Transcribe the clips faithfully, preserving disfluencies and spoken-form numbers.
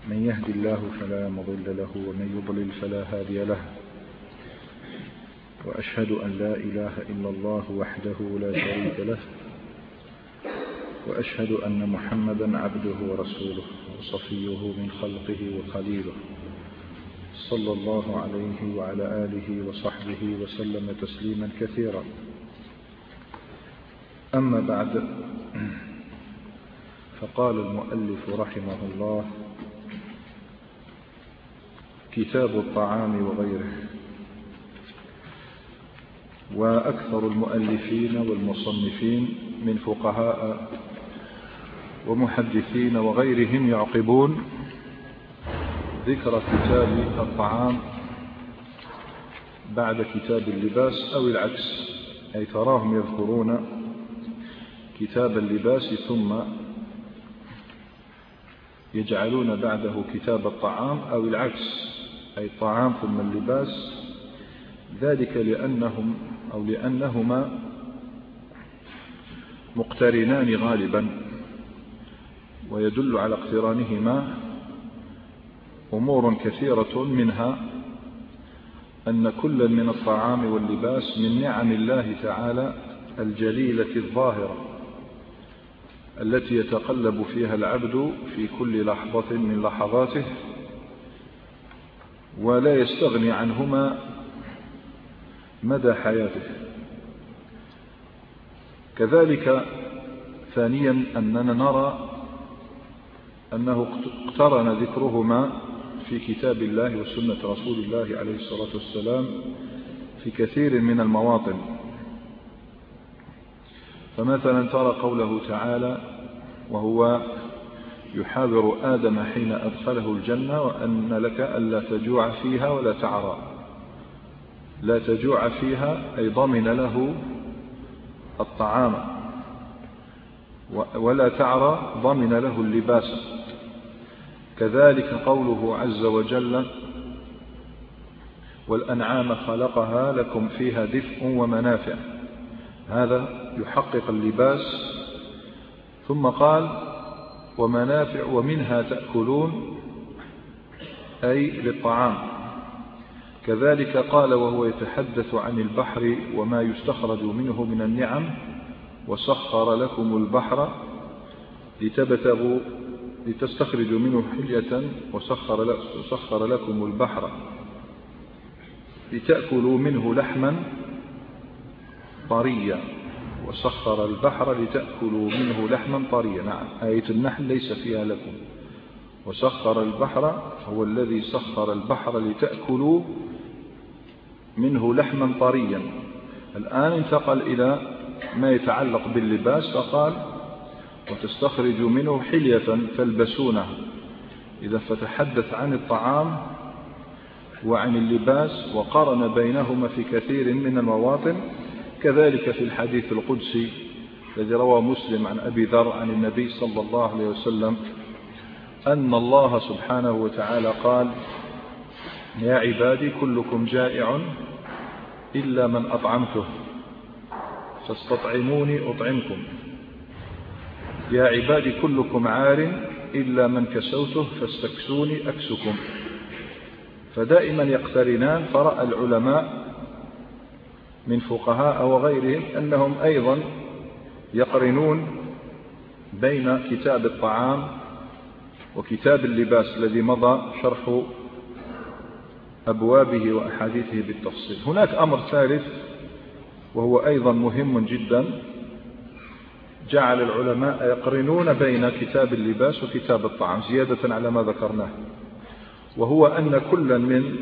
من يهد الله فلا مضل له ومن يضلل فلا هادي له، وأشهد أن لا إله إلا الله وحده لا شريك له، وأشهد أن محمدا عبده ورسوله وصفيه من خلقه وخليله، صلى الله عليه وعلى آله وصحبه وسلم تسليما كثيرا. أما بعد، فقال المؤلف رحمه الله: كتاب الطعام وغيره. وأكثر المؤلفين والمصنفين من فقهاء ومحدثين وغيرهم يعقبون ذكر كتاب الطعام بعد كتاب اللباس أو العكس، أي تراهم يذكرون كتاب اللباس ثم يجعلون بعده كتاب الطعام أو العكس، أي الطعام ثم اللباس، ذلك لأنهم أو لأنهما مقترنان غالبا، ويدل على اقترانهما أمور كثيرة، منها أن كل من الطعام واللباس من نعم الله تعالى الجليلة الظاهرة التي يتقلب فيها العبد في كل لحظة من لحظاته، ولا يستغني عنهما مدى حياته. كذلك ثانيا أننا نرى أنه اقترن ذكرهما في كتاب الله وسنة رسول الله عليه الصلاة والسلام في كثير من المواطن. فمثلا ترى قوله تعالى وهو يحاور آدم حين أدخله الجنة: وأن لك ألا تجوع فيها ولا تعرى. لا تجوع فيها أي ضمن له الطعام، ولا تعرى ضمن له اللباس. كذلك قوله عز وجل: والأنعام خلقها لكم فيها دفء ومنافع. هذا يحقق اللباس. ثم قال: ومنافع ومنها تأكلون، أي للطعام. كذلك قال وهو يتحدث عن البحر وما يستخرج منه من النعم: وسخر لكم البحر لتبتغوا لتستخرجوا منه حلية، وسخر وسخر لكم البحر لتأكلوا منه لحما طريا. وسخر البحر لتأكلوا منه لحما طريا. نعم، آية النحل ليس فيها لكم. وسخر البحر هو الذي سخر البحر لتأكلوا منه لحما طريا. الآن انتقل إلى ما يتعلق باللباس، فقال: وتستخرج منه حلية تلبسونه. إذا فتحدث عن الطعام وعن اللباس وقارن بينهما في كثير من المواطن. كذلك في الحديث القدسي الذي رواه مسلم عن أبي ذر عن النبي صلى الله عليه وسلم أن الله سبحانه وتعالى قال: يا عبادي كلكم جائع إلا من أطعمته فاستطعموني أطعمكم. يا عبادي كلكم عار إلا من كسوته فاستكسوني أكسكم. فدائما يقترنان. فرأى العلماء من فقهاء وغيرهم أنهم أيضا يقرنون بين كتاب الطعام وكتاب اللباس الذي مضى شرح أبوابه وأحاديثه بالتفصيل. هناك أمر ثالث وهو أيضا مهم جدا، جعل العلماء يقرنون بين كتاب اللباس وكتاب الطعام زيادة على ما ذكرناه، وهو أن كل من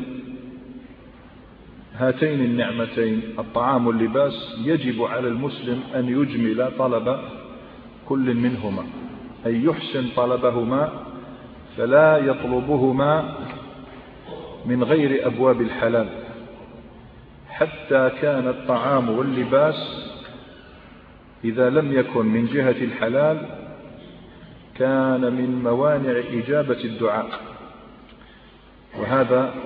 هاتين النعمتين الطعام واللباس يجب على المسلم أن يجمل طلب كل منهما، أي يحسن طلبهما، فلا يطلبهما من غير أبواب الحلال. حتى كان الطعام واللباس إذا لم يكن من جهة الحلال كان من موانع إجابة الدعاء. وهذا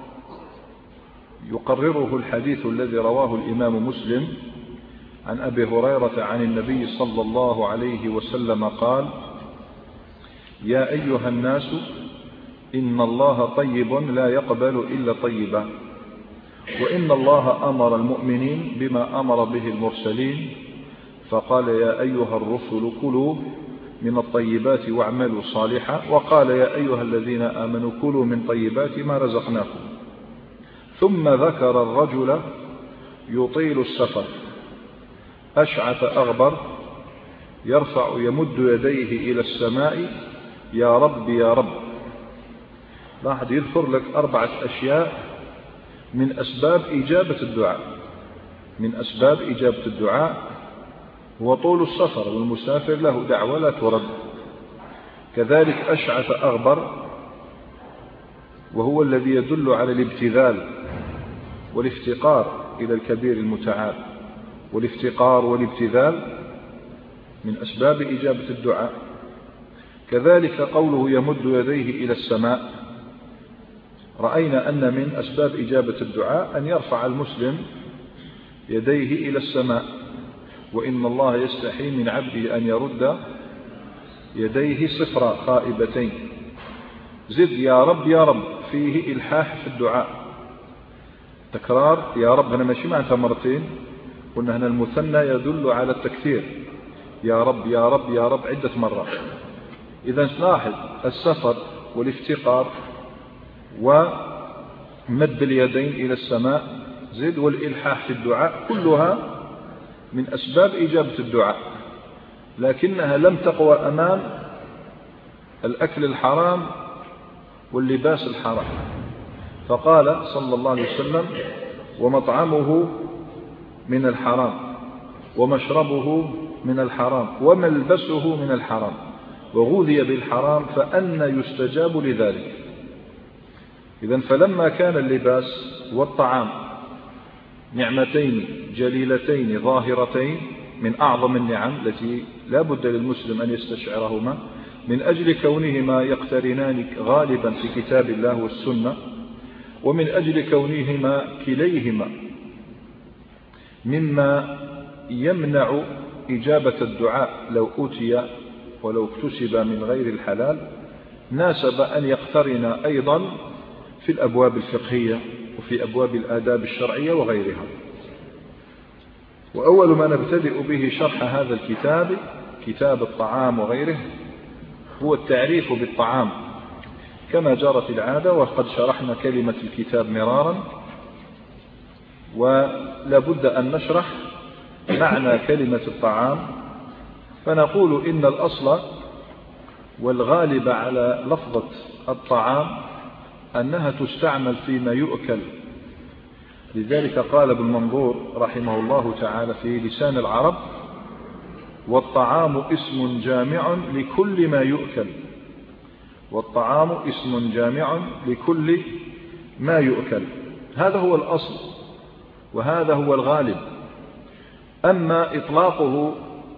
يقرره الحديث الذي رواه الإمام مسلم عن أبي هريرة عن النبي صلى الله عليه وسلم قال: يا أيها الناس إن الله طيب لا يقبل إلا طيبا، وإن الله أمر المؤمنين بما أمر به المرسلين، فقال يا أيها الرسل كلوا من الطيبات واعملوا صالحا، وقال يا أيها الذين آمنوا كلوا من طيبات ما رزقناكم. ثم ذكر الرجل يطيل السفر أشعث أغبر يرفع يمد يديه إلى السماء يا رب يا رب. راح يذكر لك أربعة أشياء من أسباب إجابة الدعاء. من أسباب إجابة الدعاء هو طول السفر، والمسافر له دعوة لا ترد. كذلك أشعث أغبر، وهو الذي يدل على الابتذال والافتقار إلى الكبير المتعال. والافتقار والابتذال من أسباب إجابة الدعاء. كذلك قوله يمد يديه إلى السماء، رأينا أن من أسباب إجابة الدعاء أن يرفع المسلم يديه إلى السماء، وإن الله يستحي من عبده أن يرد يديه صفرا خائبتين. زد يا رب يا رب فيه إلحاح في الدعاء، تكرار يا رب. هنا ماشي معناتها مرتين، قلنا هنا المثنى يدل على التكثير، يا رب يا رب يا رب عدة مرات. إذا نلاحظ السفر والافتقار ومد اليدين إلى السماء زد والإلحاح في الدعاء كلها من أسباب إجابة الدعاء، لكنها لم تقوى أمام الأكل الحرام واللباس الحرام. فقال صلى الله عليه وسلم ومطعمه من الحرام ومشربه من الحرام وملبسه من الحرام وغذي بالحرام فأنى يستجاب لذلك. إذن فلما كان اللباس والطعام نعمتين جليلتين ظاهرتين من أعظم النعم التي لا بد للمسلم أن يستشعرهما، من أجل كونهما يقترنان غالبا في كتاب الله والسنة، ومن أجل كونهما كليهما مما يمنع إجابة الدعاء لو أوتي ولو اكتسب من غير الحلال، ناسب أن يقترن أيضا في الأبواب الفقهية وفي أبواب الآداب الشرعية وغيرها. وأول ما نبتدئ به شرح هذا الكتاب كتاب الطعام وغيره هو التعريف بالطعام كما جرت العادة، وقد شرحنا كلمة الكتاب مرارا، ولا بد أن نشرح معنى كلمة الطعام. فنقول إن الأصل والغالب على لفظة الطعام أنها تستعمل فيما يؤكل. لذلك قال ابن منظور رحمه الله تعالى في لسان العرب والطعام اسم جامع لكل ما يؤكل. والطعام اسم جامع لكل ما يؤكل، هذا هو الأصل وهذا هو الغالب. أما إطلاقه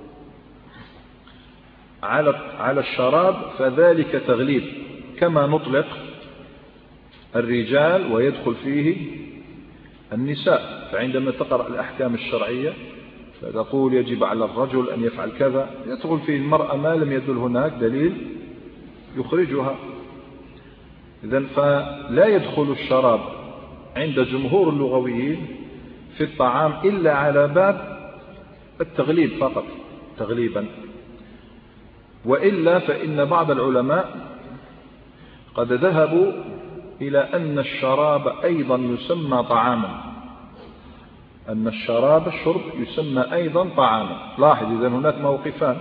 على على الشراب فذلك تغليب، كما نطلق الرجال ويدخل فيه النساء. فعندما تقرأ الأحكام الشرعية فتقول يجب على الرجل أن يفعل كذا، يدخل فيه المرأة ما لم يدل هناك دليل يخرجها. إذن فلا يدخل الشراب عند جمهور اللغويين في الطعام إلا على باب التغليب فقط تغليبا، وإلا فإن بعض العلماء قد ذهبوا إلى أن الشراب أيضا يسمى طعاما، أن الشراب الشرب يسمى أيضا طعاما. لاحظ إذن هناك موقفان،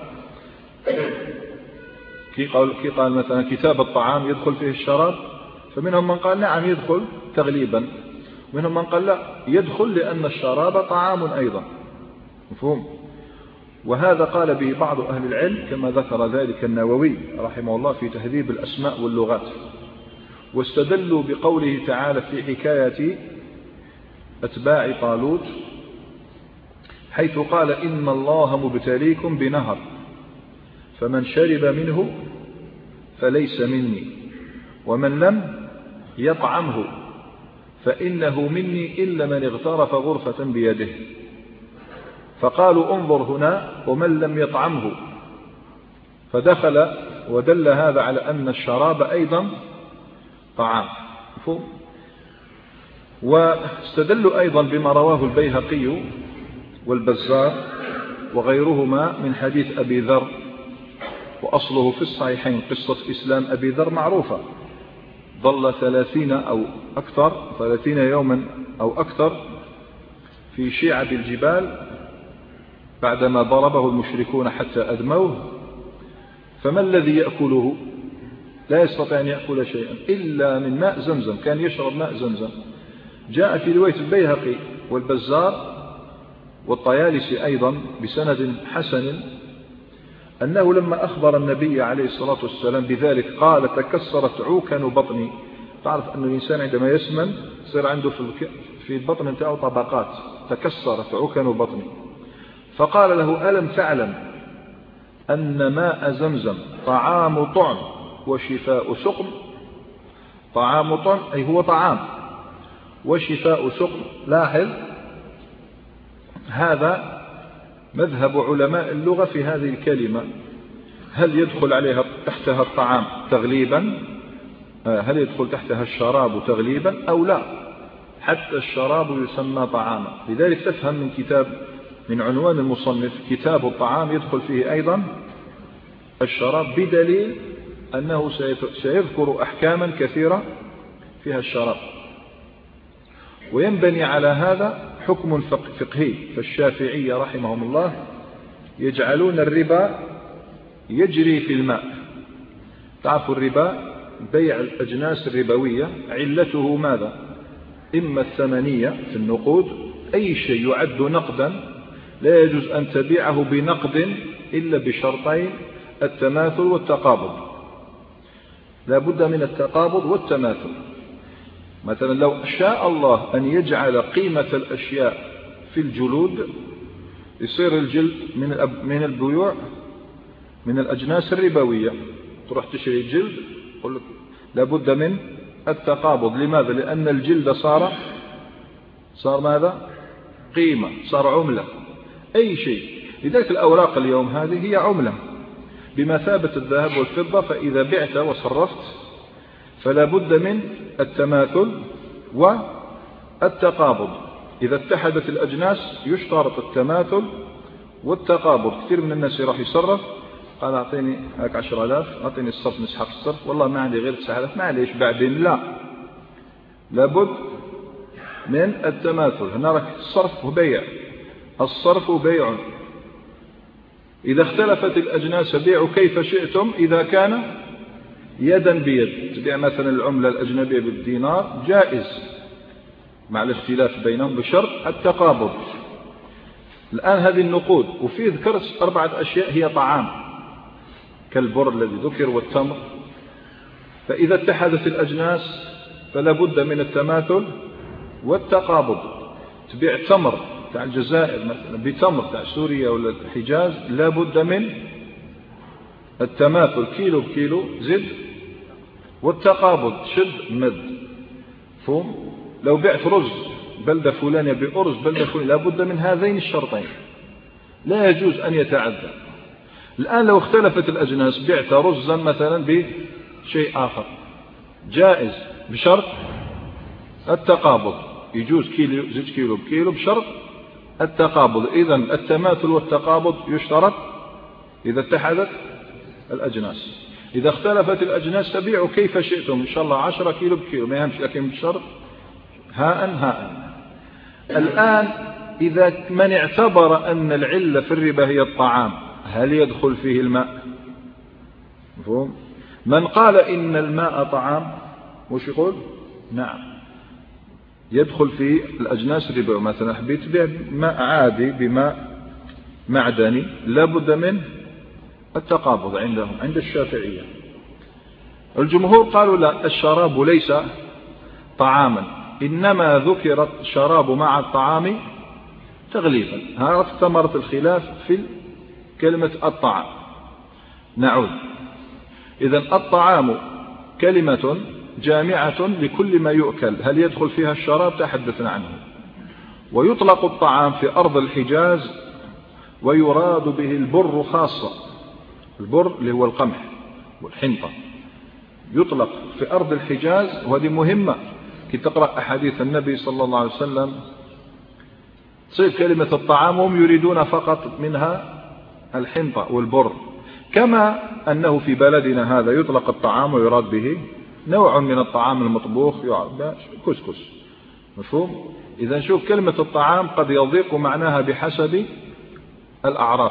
كي قال, كي قال مثلا كتاب الطعام يدخل فيه الشراب، فمنهم من قال نعم يدخل تغليبا، ومنهم من قال لا يدخل لأن الشراب طعام أيضا. مفهوم؟ وهذا قال به بعض أهل العلم كما ذكر ذلك النووي رحمه الله في تهذيب الأسماء واللغات، واستدلوا بقوله تعالى في حكاية أتباع طالوت حيث قال إن الله مبتليكم بنهر فمن شرب منه فليس مني ومن لم يطعمه فإنه مني إلا من اغترف غرفة بيده. فقالوا انظر هنا ومن لم يطعمه، فدخل ودل هذا على أن الشراب أيضا طعام. واستدلوا أيضا بما رواه البيهقي والبزار وغيرهما من حديث أبي ذر، وأصله في الصحيحين، قصة إسلام أبي ذر معروفة، ظل ثلاثين أو أكثر ثلاثين يوما أو أكثر في شيعب الجبال بعدما ضربه المشركون حتى أدموه، فما الذي يأكله؟ لا يستطيع أن يأكل شيئا إلا من ماء زمزم، كان يشرب ماء زمزم. جاء في رواية البيهقي والبزار والطيالسي أيضا بسند حسن أنه لما أخبر النبي عليه الصلاة والسلام بذلك قال: تكسرت عوكن بطني. تعرف أن الإنسان عندما يسمن يصير عنده في البطن بتاعه طبقات، تكسرت عوكن بطني. فقال له: ألم تعلم أن ماء زمزم طعام طعم وشفاء سقم؟ طعام طعم أي هو طعام، وشفاء سقم. لاحظ هذا مذهب علماء اللغة في هذه الكلمة، هل يدخل عليها تحتها الطعام تغليبا؟ هل يدخل تحتها الشراب تغليبا أو لا؟ حتى الشراب يسمى طعاما. لذلك تفهم من كتاب من عنوان المصنف كتاب الطعام يدخل فيه أيضا الشراب، بدليل أنه سيذكر أحكاما كثيرة فيها الشراب. وينبني على هذا حكم فقهي، فالشافعية رحمهم الله يجعلون الربا يجري في الماء. تعرفوا الربا بيع الأجناس الربوية علته ماذا؟ إما الثمنية في النقود، أي شيء يعد نقدا لا يجوز أن تبيعه بنقد إلا بشرطين: التماثل والتقابض. لا بد من التقابض والتماثل. مثلا لو شاء الله أن يجعل قيمة الأشياء في الجلود، يصير الجلد من من البيوع من الأجناس الربوية. تروح تشتري الجلد، يقول لك لابد من التقابض. لماذا؟ لأن الجلد صار صار ماذا؟ قيمة، صار عملة، أي شيء. لذلك الأوراق اليوم هذه هي عملة بمثابة الذهب والفضة، فإذا بعت وصرفت فلا بد من التماثل والتقابض. إذا اتحدت الأجناس يشترط التماثل والتقابض. كثير من الناس يروح يصرف، قال أعطيني هاك عشر آلاف، أعطيني الصرف نسحب الصرف، والله ما عندي غير تسعة آلاف، معليش بعدين. لا، لابد من التماثل. هنا راك الصرف وبيع، الصرف بيع. إذا اختلفت الأجناس بيعوا كيف شئتم. إذا كان يدا بيد، تبيع مثلا العملة الأجنبية بالدينار جائز مع الاختلاف بينهم بشرط التقابض. الآن هذه النقود، وفي ذكرت أربعة أشياء هي طعام كالبر الذي ذكر والتمر. فإذا اتحدت الأجناس فلا بد من التماثل والتقابض. تبيع تمر تاع الجزائر مثلا بتمر تاع سوريا ولا الحجاز، لا بد من التماثل، كيلو بكيلو زد، والتقابض شد مد. فهم؟ لو بعت رز بلدة فلانية بأرز بلدة فلانية، لا بد من هذين الشرطين، لا يجوز أن يتعدى. الآن لو اختلفت الأجناس، بعت رزا مثلا بشيء آخر جائز بشرط التقابض، يجوز كيلو زد كيلو بكيلو بشرط التقابض. إذن التماثل والتقابض يشترط إذا اتحدت الأجناس. إذا اختلفت الأجناس تبيعوا كيف شئتم، إن شاء الله عشرة كيلو بكيلو، ما يهمش، لكن بشرط هاء هاء. الآن إذا من اعتبر أن العلة في الربا هي الطعام، هل يدخل فيه الماء؟ مفهوم؟ من قال إن الماء طعام وش يقول؟ نعم، يدخل في الأجناس الربا. مثلا حبيت تبيع ماء عادي بماء معدني، لابد من التقابض عندهم عند الشافعية. الجمهور قالوا لا، الشراب ليس طعاما، إنما ذكر الشراب مع الطعام تغليبا. هذا ثمرة الخلاف في كلمة الطعام. نعود. إذن الطعام كلمة جامعة لكل ما يؤكل، هل يدخل فيها الشراب؟ تحدثنا عنه. ويطلق الطعام في أرض الحجاز ويراد به البر خاصة، البر اللي هو القمح والحنطة، يطلق في أرض الحجاز، وهذه مهمة كي تقرأ أحاديث النبي صلى الله عليه وسلم تصير كلمة الطعام هم يريدون فقط منها الحنطة والبر، كما أنه في بلدنا هذا يطلق الطعام ويراد به نوع من الطعام المطبوخ يعد كسكس، مفهوم؟ إذا نشوف كلمة الطعام قد يضيق معناها بحسب الأعراف.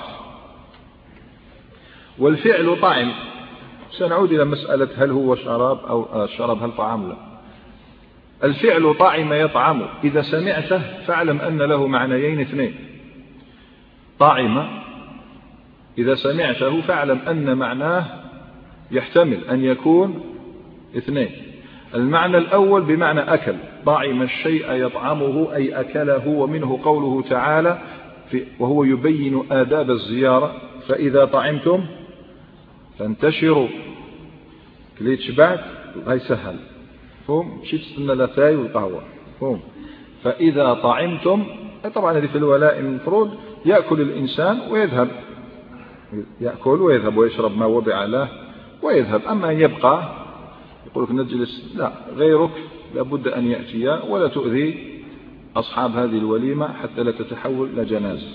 والفعل طعم، سنعود إلى مسألة هل هو شراب أو شراب هل طعام لا. الفعل طعم يطعم، إذا سمعته فاعلم أن له معنيين اثنين. طعم إذا سمعته فاعلم أن معناه يحتمل أن يكون اثنين. المعنى الأول بمعنى أكل، طعم الشيء يطعمه أي أكله، ومنه قوله تعالى في وهو يبين آداب الزيارة فإذا طعمتم فانتشروا، كليت شبعت هاي سهل، فهم شيء تستنى لثاي والقهوة، فهم فإذا طعمتم. طبعا هذه في الولائم المفروض يأكل الإنسان ويذهب، يأكل ويذهب ويشرب ما وضع له ويذهب، أما أن يبقى يقولك نجلس لا، غيرك لابد أن يأتي ولا تؤذي أصحاب هذه الوليمة حتى لا تتحول إلى جنازة.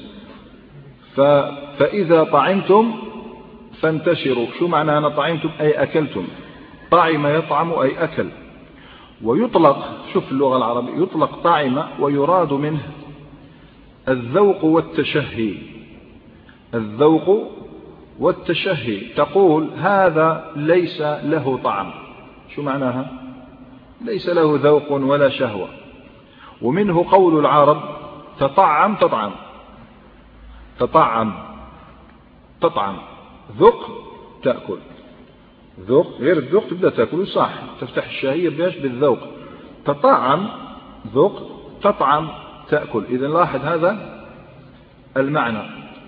فإذا طعمتم فانتشروا. شو معنى أنا طعمتم؟ أي أكلتم. طعم يطعم أي أكل. ويطلق، شوف اللغة العربية، يطلق طعم ويراد منه الذوق والتشهي. الذوق والتشهي، تقول هذا ليس له طعم. شو معناها؟ ليس له ذوق ولا شهوة. ومنه قول العرب تطعم تطعم، تطعم تطعم، ذق تأكل، ذق غير الذق تبدأ تأكل صح، تفتح الشهية بيش بالذوق. تطعم ذق، تطعم تأكل. إذا لاحظ هذا المعنى.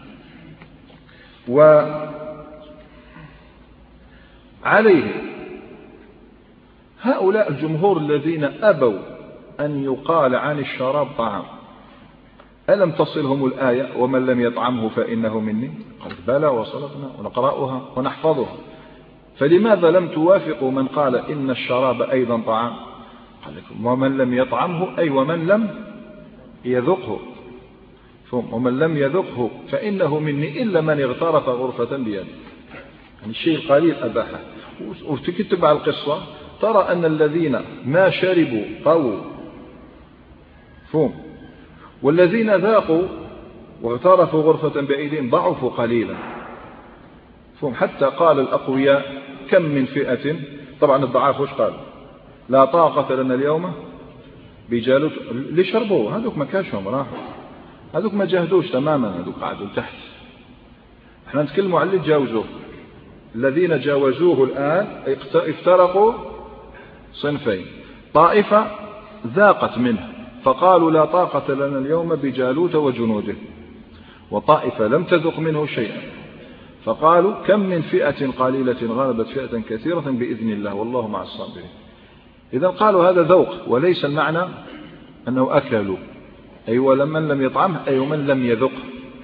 وعليه هؤلاء الجمهور الذين أبوا أن يقال عن الشراب طعام، ألم تصلهم الآية ومن لم يطعمه فإنه مني؟ قال بلى وصلتنا ونقرأها ونحفظها. فلماذا لم توافقوا من قال إن الشراب أيضا طعام؟ قال لكم ومن لم يطعمه أي ومن لم يذقه، ومن لم يذقه فإنه مني إلا من اغترف غرفة بيده، يعني الشيء القليل أباحه. وتكتب على القصة ترى أن الذين ما شربوا قووا، فهم، والذين ذاقوا واغترفوا غرفة بأيديهم ضعفوا قليلا، فهم. حتى قال الأقوياء كم من فئة، طبعا الضعاف وش قال؟ لا طاقة لنا اليوم بجالوت. اللي شربوا هذوك ما كاشهم راحوا، هذوك ما جاهدوش تماما، هذوك قعدوا تحت. احنا نتكلموا عن اللي تجاوزوه. الذين جاوزوه الآن افترقوا صنفين، طائفة ذاقت منه فقالوا لا طاقة لنا اليوم بجالوت وجنوده، وطائفة لم تذق منه شيئا فقالوا كم من فئة قليلة غلبت فئة كثيرة بإذن الله والله مع الصابرين. إذا قالوا هذا ذوق، وليس المعنى أنه أكلوا، أي ولمن لم يطعمه أي ومن لم يذق.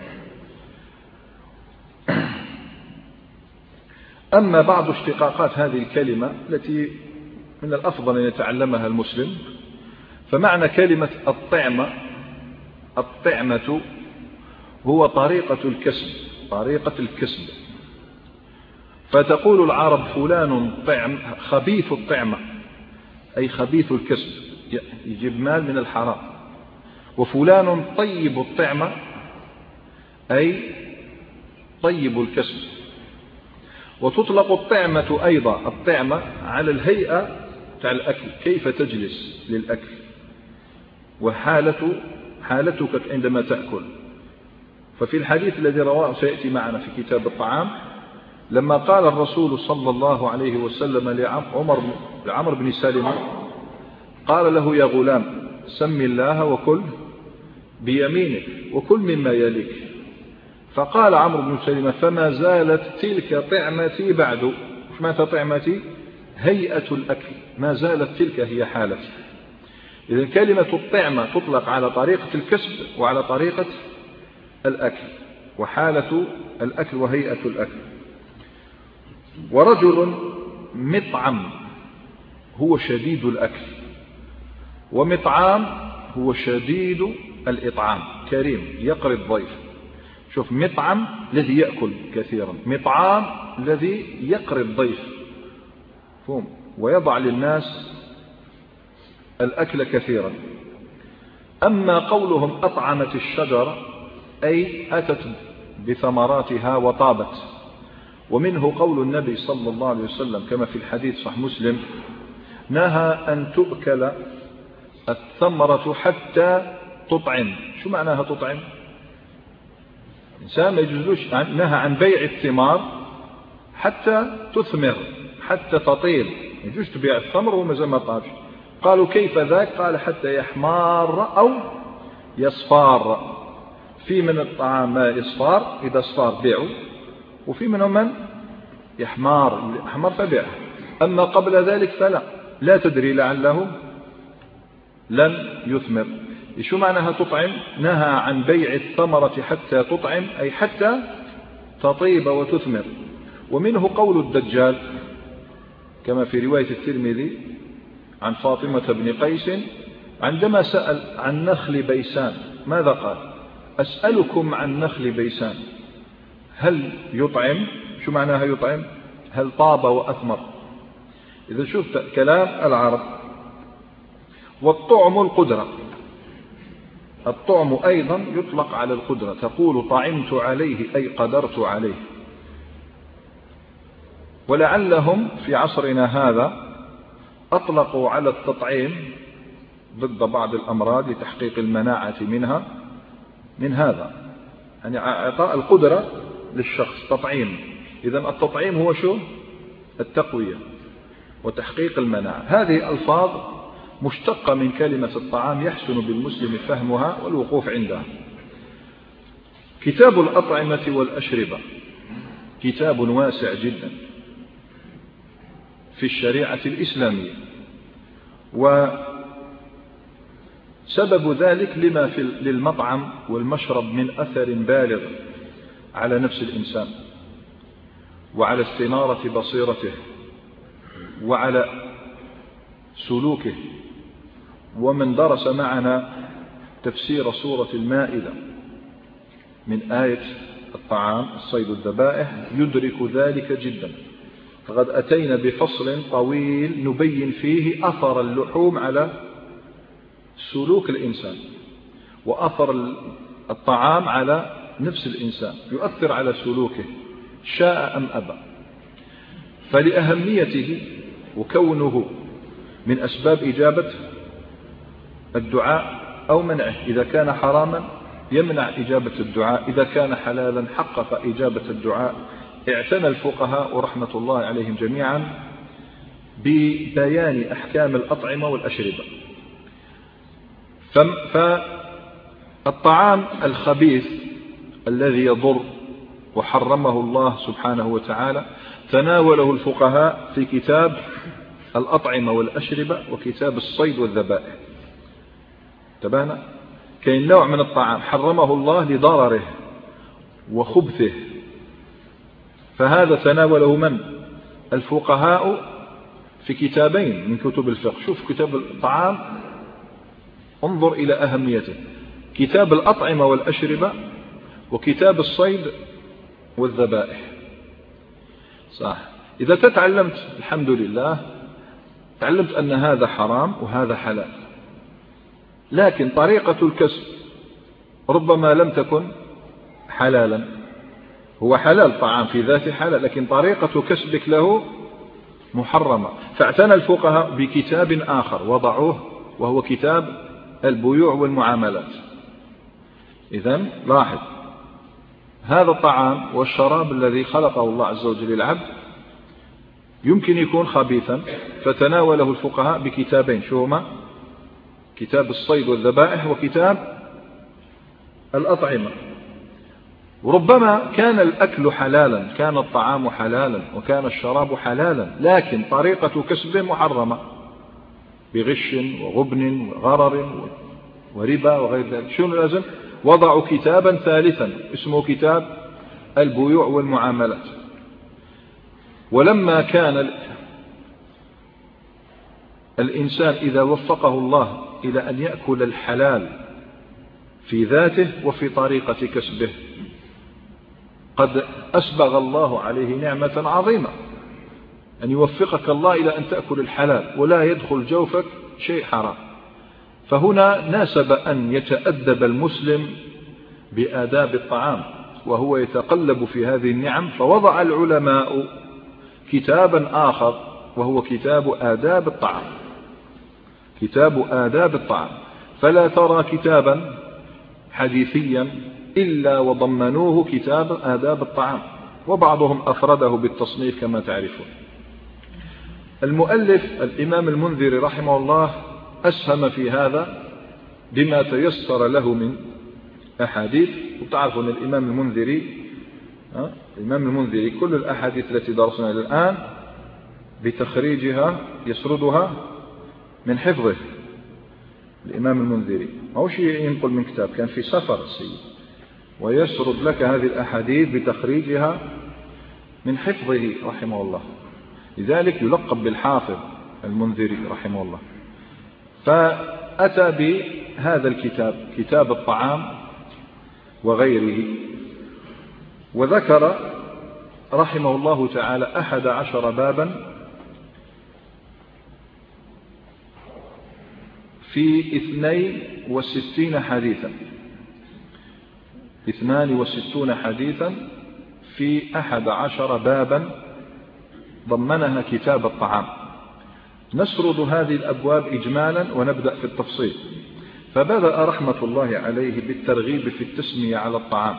أما بعض اشتقاقات هذه الكلمة التي من الأفضل أن يتعلمها المسلم، فمعنى كلمة الطعمة، الطعمة هو طريقة الكسب، طريقة الكسب. فتقول العرب فلان طعم خبيث الطعمة، أي خبيث الكسب، يجيب مال من الحرام. وفلان طيب الطعمة أي طيب الكسب. وتطلق الطعمة أيضا، الطعمة على الهيئة تاع الأكل، كيف تجلس للأكل وحالة حالتك عندما تأكل. ففي الحديث الذي رواه سيأتي معنا في كتاب الطعام، لما قال الرسول صلى الله عليه وسلم لعمر لعمر بن سلمة، قال له يا غلام سم الله وكل بيمينك وكل مما يليك. فقال عمرو بن سلمة فما زالت تلك طعمتي بعد. مش معنى طعمتي؟ هيئة الأكل، ما زالت تلك هي حالتي. إذن كلمة الطعمة تطلق على طريقة الكسب وعلى طريقة الأكل وحالة الأكل وهيئة الأكل. ورجل مطعم هو شديد الأكل، ومطعام هو شديد الإطعام، كريم يقري الضيف. شوف، مطعم الذي يأكل كثيرا، مطعام الذي يقري الضيف فهم ويضع للناس الأكل كثيرا. أما قولهم أطعمت الشجرة أي أتت بثمراتها وطابت. ومنه قول النبي صلى الله عليه وسلم كما في الحديث صحيح مسلم: نهى أن تؤكل الثمرة حتى تطعم. شو معناها تطعم؟ الإنسان ما يجوزلوش، نهى عن بيع الثمار حتى تثمر، حتى تطيل، يجوز تبيع الثمر وما زال ما طابش. قالوا كيف ذاك؟ قال حتى يحمار أو يصفار. في من الطعام ما يصفار، إذا صفار بيعوا، وفي منهم من يحمار، يحمر فبيعه. أما قبل ذلك فلا، لا تدري لعله لن يثمر. شو معناها تطعم؟ نهى عن بيع الثمرة حتى تطعم، أي حتى تطيب وتثمر. ومنه قول الدجال كما في رواية الترمذي عن فاطمة بن قيس عندما سأل عن نخل بيسان ماذا قال؟ أسألكم عن نخل بيسان هل يطعم؟ شو معناها يطعم؟ هل طاب وأثمر؟ إذا شفت كلام العرب. والطعم القدرة، الطعم أيضا يطلق على القدرة، تقول طعمت عليه أي قدرت عليه. ولعلهم في عصرنا هذا أطلقوا على التطعيم ضد بعض الأمراض لتحقيق المناعة منها من هذا، يعني إعطاء القدرة للشخص تطعيم. إذن التطعيم هو شو؟ التقوية وتحقيق المناعة. هذه ألفاظ مشتقة من كلمة الطعام يحسن بالمسلم فهمها والوقوف عندها. كتاب الأطعمة والأشربة كتاب واسع جدا في الشريعة الإسلامية، وسبب ذلك لما في للمطعم والمشرب من أثر بالغ على نفس الإنسان وعلى استنارة بصيرته وعلى سلوكه. ومن درس معنا تفسير سورة المائدة من آية الطعام الصيد الذبائح يدرك ذلك جدا. فقد أتينا بفصل طويل نبين فيه أثر اللحوم على سلوك الإنسان، وأثر الطعام على نفس الإنسان، يؤثر على سلوكه شاء أم أبى. فلأهميته وكونه من أسباب إجابة الدعاء أو منعه، إذا كان حراما يمنع إجابة الدعاء، إذا كان حلالا حقق إجابة الدعاء. اعتنى الفقهاء رحمة الله عليهم جميعا ببيان أحكام الأطعمة والأشربة. فالطعام الخبيث الذي يضر وحرمه الله سبحانه وتعالى تناوله الفقهاء في كتاب الأطعمة والأشربة وكتاب الصيد والذبائح. تبانا كاين نوع من الطعام حرمه الله لضرره وخبثه، فهذا تناوله من؟ الفقهاء في كتابين من كتب الفقه. شوف كتاب الطعام انظر إلى أهميته، كتاب الأطعمة والأشربة وكتاب الصيد والذبائح. صح، إذا تتعلمت الحمد لله تعلمت أن هذا حرام وهذا حلال، لكن طريقة الكسب ربما لم تكن حلالا. هو حلال، طعام في ذاته حلال، لكن طريقة كسبك له محرمة. فاعتنى الفقهاء بكتاب آخر وضعوه وهو كتاب البيوع والمعاملات. إذن لاحظ، هذا الطعام والشراب الذي خلقه الله عز وجل للعبد يمكن يكون خبيثا، فتناوله الفقهاء بكتابين، شو هما؟ كتاب الصيد والذبائح وكتاب الأطعمة. وربما كان الأكل حلالا، كان الطعام حلالا وكان الشراب حلالا، لكن طريقة كسبه محرمة بغش وغبن وغرر وربا وغير ذلك. شنو لازم؟ وضعوا كتابا ثالثا اسمه كتاب البيوع والمعاملات. ولما كان الإنسان إذا وفقه الله إلى أن يأكل الحلال في ذاته وفي طريقة كسبه قد أسبغ الله عليه نعمة عظيمة، أن يوفقك الله إلى أن تأكل الحلال ولا يدخل جوفك شيء حرام. فهنا ناسب أن يتأدب المسلم بآداب الطعام وهو يتقلب في هذه النعم، فوضع العلماء كتابا آخر وهو كتاب آداب الطعام، كتاب آداب الطعام. فلا ترى كتابا حديثيا إلا وضمنوه كتاب آداب الطعام، وبعضهم أفرده بالتصنيف كما تعرفون. المؤلف الإمام المنذري رحمه الله أسهم في هذا بما تيسر له من أحاديث. وتعرفوا أن الإمام المنذري الإمام المنذري كل الأحاديث التي درسنا إلى الآن بتخريجها يسردها من حفظه. الإمام المنذري هو شيء ينقل من كتاب، كان في سفر السيد ويسرد لك هذه الأحاديث بتخريجها من حفظه رحمه الله، لذلك يلقب بالحافظ المنذري رحمه الله. فأتى بهذا الكتاب كتاب الطعام وغيره، وذكر رحمه الله تعالى أحد عشر بابا في اثنين وستين حديثا، اثنان وستون حديثا في أحد عشر بابا ضمنها كتاب الطعام. نسرد هذه الأبواب إجمالا ونبدأ في التفصيل. فبدأ رحمة الله عليه بالترغيب في التسمية على الطعام،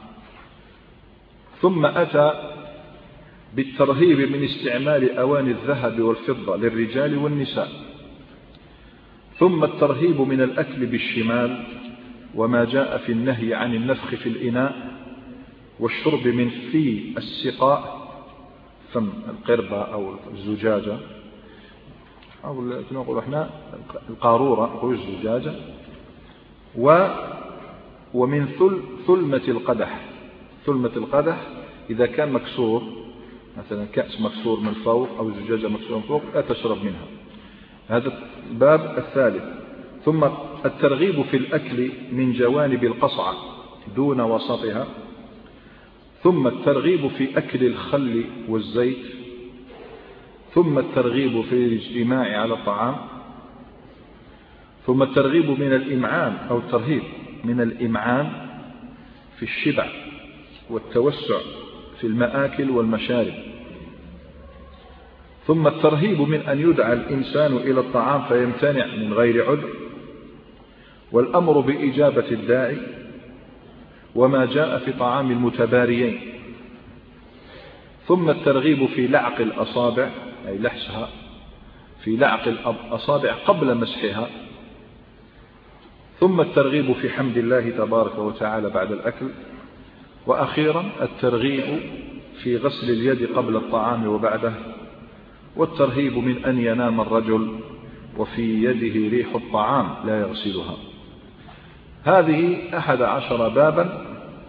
ثم أتى بالترهيب من استعمال أواني الذهب والفضة للرجال والنساء، ثم الترهيب من الأكل بالشمال وما جاء في النهي عن النفخ في الإناء والشرب من في السقاء، فم القربة أو الزجاجة أو نقول احنا القارورة أو الزجاجة، و ومن ثل ثلمة القدح. ثلمة القدح إذا كان مكسور، مثلا كأس مكسور من فوق أو زجاجة مكسورة من فوق لا تشرب منها. هذا الباب الثالث. ثم الترغيب في الأكل من جوانب القصعة دون وسطها، ثم الترغيب في أكل الخل والزيت، ثم الترغيب في الاجتماع على الطعام، ثم الترغيب من الإمعان أو الترهيب من الإمعان في الشبع والتوسع في المآكل والمشارب، ثم الترهيب من أن يدعى الإنسان إلى الطعام فيمتنع من غير عذر، والأمر بإجابة الداعي، وما جاء في طعام المتباريين، ثم الترغيب في لعق الأصابع أي لحسها، في لعق الأصابع قبل مسحها، ثم الترغيب في حمد الله تبارك وتعالى بعد الأكل، وأخيرا الترغيب في غسل اليد قبل الطعام وبعده، والترهيب من أن ينام الرجل وفي يده ريح الطعام لا يغسلها. هذه أحد عشر بابا،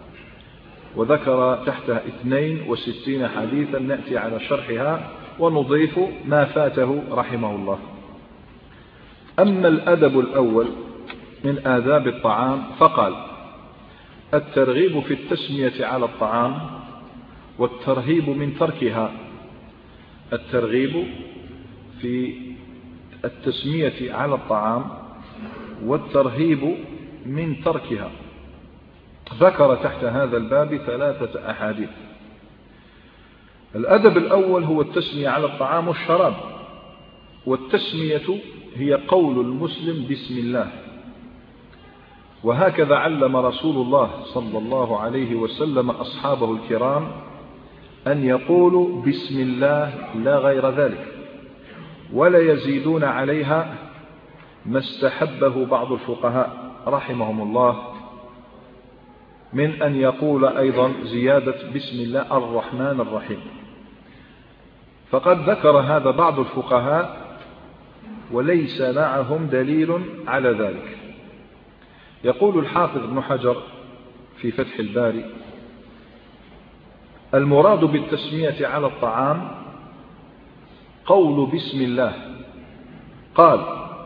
وذكر تحتها اثنين وستين حديثا نأتي على شرحها ونضيف ما فاته رحمه الله. أما الأدب الأول من آداب الطعام فقال: الترغيب في التسمية على الطعام والترهيب من تركها. الترغيب في التسمية على الطعام والترهيب من تركها. ذكر تحت هذا الباب ثلاثة أحاديث. الأدب الأول هو التسمية على الطعام والشراب، والتسمية هي قول المسلم بسم الله، وهكذا علم رسول الله صلى الله عليه وسلم أصحابه الكرام أن يقولوا بسم الله لا غير ذلك، ولا يزيدون عليها ما استحبه بعض الفقهاء رحمهم الله من أن يقول أيضا زيادة بسم الله الرحمن الرحيم. فقد ذكر هذا بعض الفقهاء وليس معهم دليل على ذلك. يقول الحافظ ابن حجر في فتح الباري: المراد بالتسمية على الطعام قول بسم الله قال: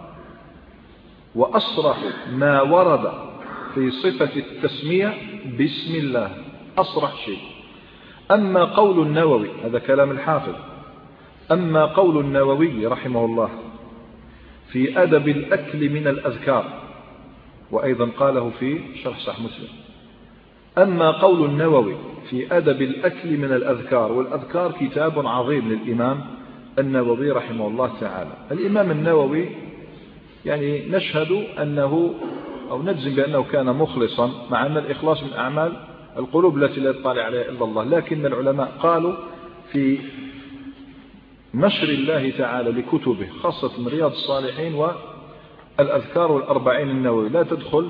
وأصرح ما ورد في صفة التسمية بسم الله، أصرح شيء. أما قول النووي، هذا كلام الحافظ، أما قول النووي رحمه الله في أدب الأكل من الأذكار، وأيضا قاله في شرح صحيح مسلم، أما قول النووي في أدب الأكل من الأذكار، والأذكار كتاب عظيم للإمام النووي رحمه الله تعالى. الإمام النووي يعني نشهد أنه أو نجزم بأنه كان مخلصا، مع أن الإخلاص من أعمال القلوب التي لا يطلع عليها إلا الله، لكن العلماء قالوا في نشر الله تعالى لكتبه خاصة رياض الصالحين والأذكار والأربعين النووي لا تدخل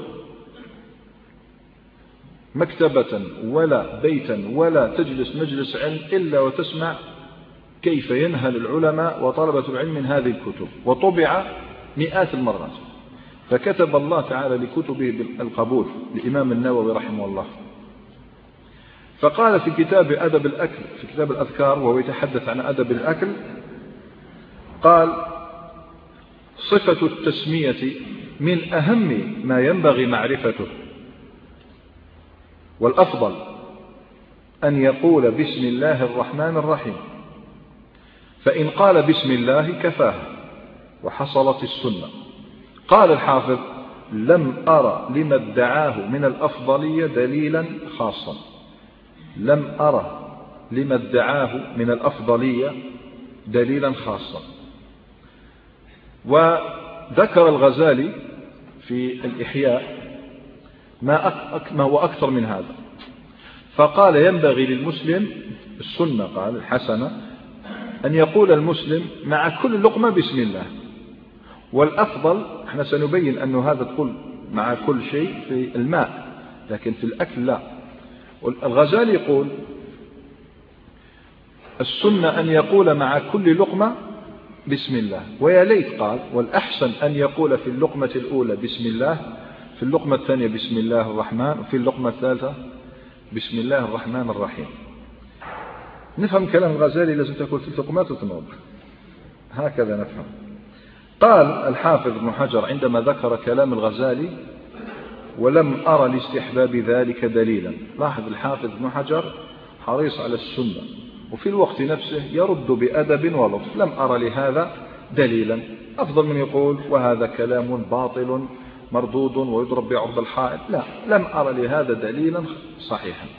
مكتبة ولا بيتا ولا تجلس مجلس علم إلا وتسمع كيف ينهل العلماء وطلبة العلم من هذه الكتب، وطبع مئات المرات. فكتب الله تعالى لكتبه بالقبول لإمام النووي رحمه الله. فقال في كتاب أدب الأكل، في كتاب الأذكار وهو يتحدث عن أدب الأكل، قال: صفة التسمية من أهم ما ينبغي معرفته، والأفضل أن يقول بسم الله الرحمن الرحيم، فإن قال بسم الله كفاه وحصلت السنة. قال الحافظ: لم أرى لما ادعاه من الأفضلية دليلا خاصا. لم أرى لما ادعاه من الأفضلية دليلا خاصا. وذكر الغزالي في الإحياء ما هو أكثر من هذا، فقال: ينبغي للمسلم السنة، قال الحسنة، أن يقول المسلم مع كل لقمة بسم الله. والأفضل، احنا سنبين أن هذا تقول مع كل شيء في الماء، لكن في الأكل لا. الغزالي يقول: السنة أن يقول مع كل لقمة بسم الله، ويا ليت قال: والأحسن أن يقول في اللقمة الأولى بسم الله، في اللقمة الثانية بسم الله الرحمن، وفي اللقمة الثالثة بسم الله الرحمن الرحيم. نفهم كلام الغزالي، لازم تقول ثلاث لقمات وتنوض، هكذا نفهم. قال الحافظ ابن حجر عندما ذكر كلام الغزالي: ولم أرى لاستحباب ذلك دليلا. لاحظ الحافظ ابن حجر حريص على السنة، وفي الوقت نفسه يرد بأدب ولطف. لم أرى لهذا دليلا، أفضل من يقول وهذا كلام باطل مردود ويضرب بعرض الحائط. لا، لم أرى لهذا دليلا صحيحا.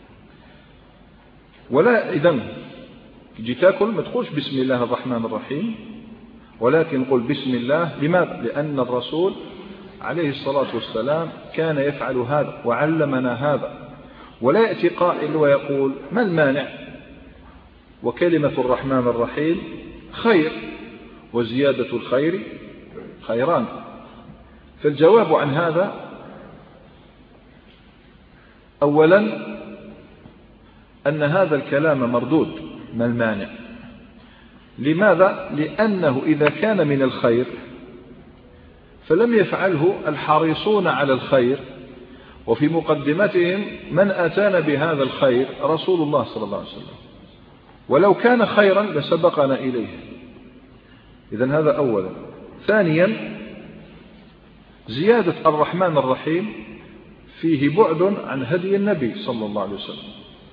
ولا إذن تجي تاكل ما تقولش بسم الله الرحمن الرحيم، ولكن قل بسم الله. لماذا؟ لأن الرسول عليه الصلاة والسلام كان يفعل هذا وعلمنا هذا. ولا يأتي قائل ويقول: ما المانع؟ وكلمة الرحمن الرحيم خير، وزيادة الخير خيران. فالجواب عن هذا: أولا أن هذا الكلام مردود. ما المانع؟ لماذا؟ لأنه إذا كان من الخير فلم يفعله الحريصون على الخير، وفي مقدمتهم من أتانا بهذا الخير رسول الله صلى الله عليه وسلم، ولو كان خيرا لسبقنا إليه. إذن هذا أولا. ثانيا، زيادة الرحمن الرحيم فيه بعد عن هدي النبي صلى الله عليه وسلم،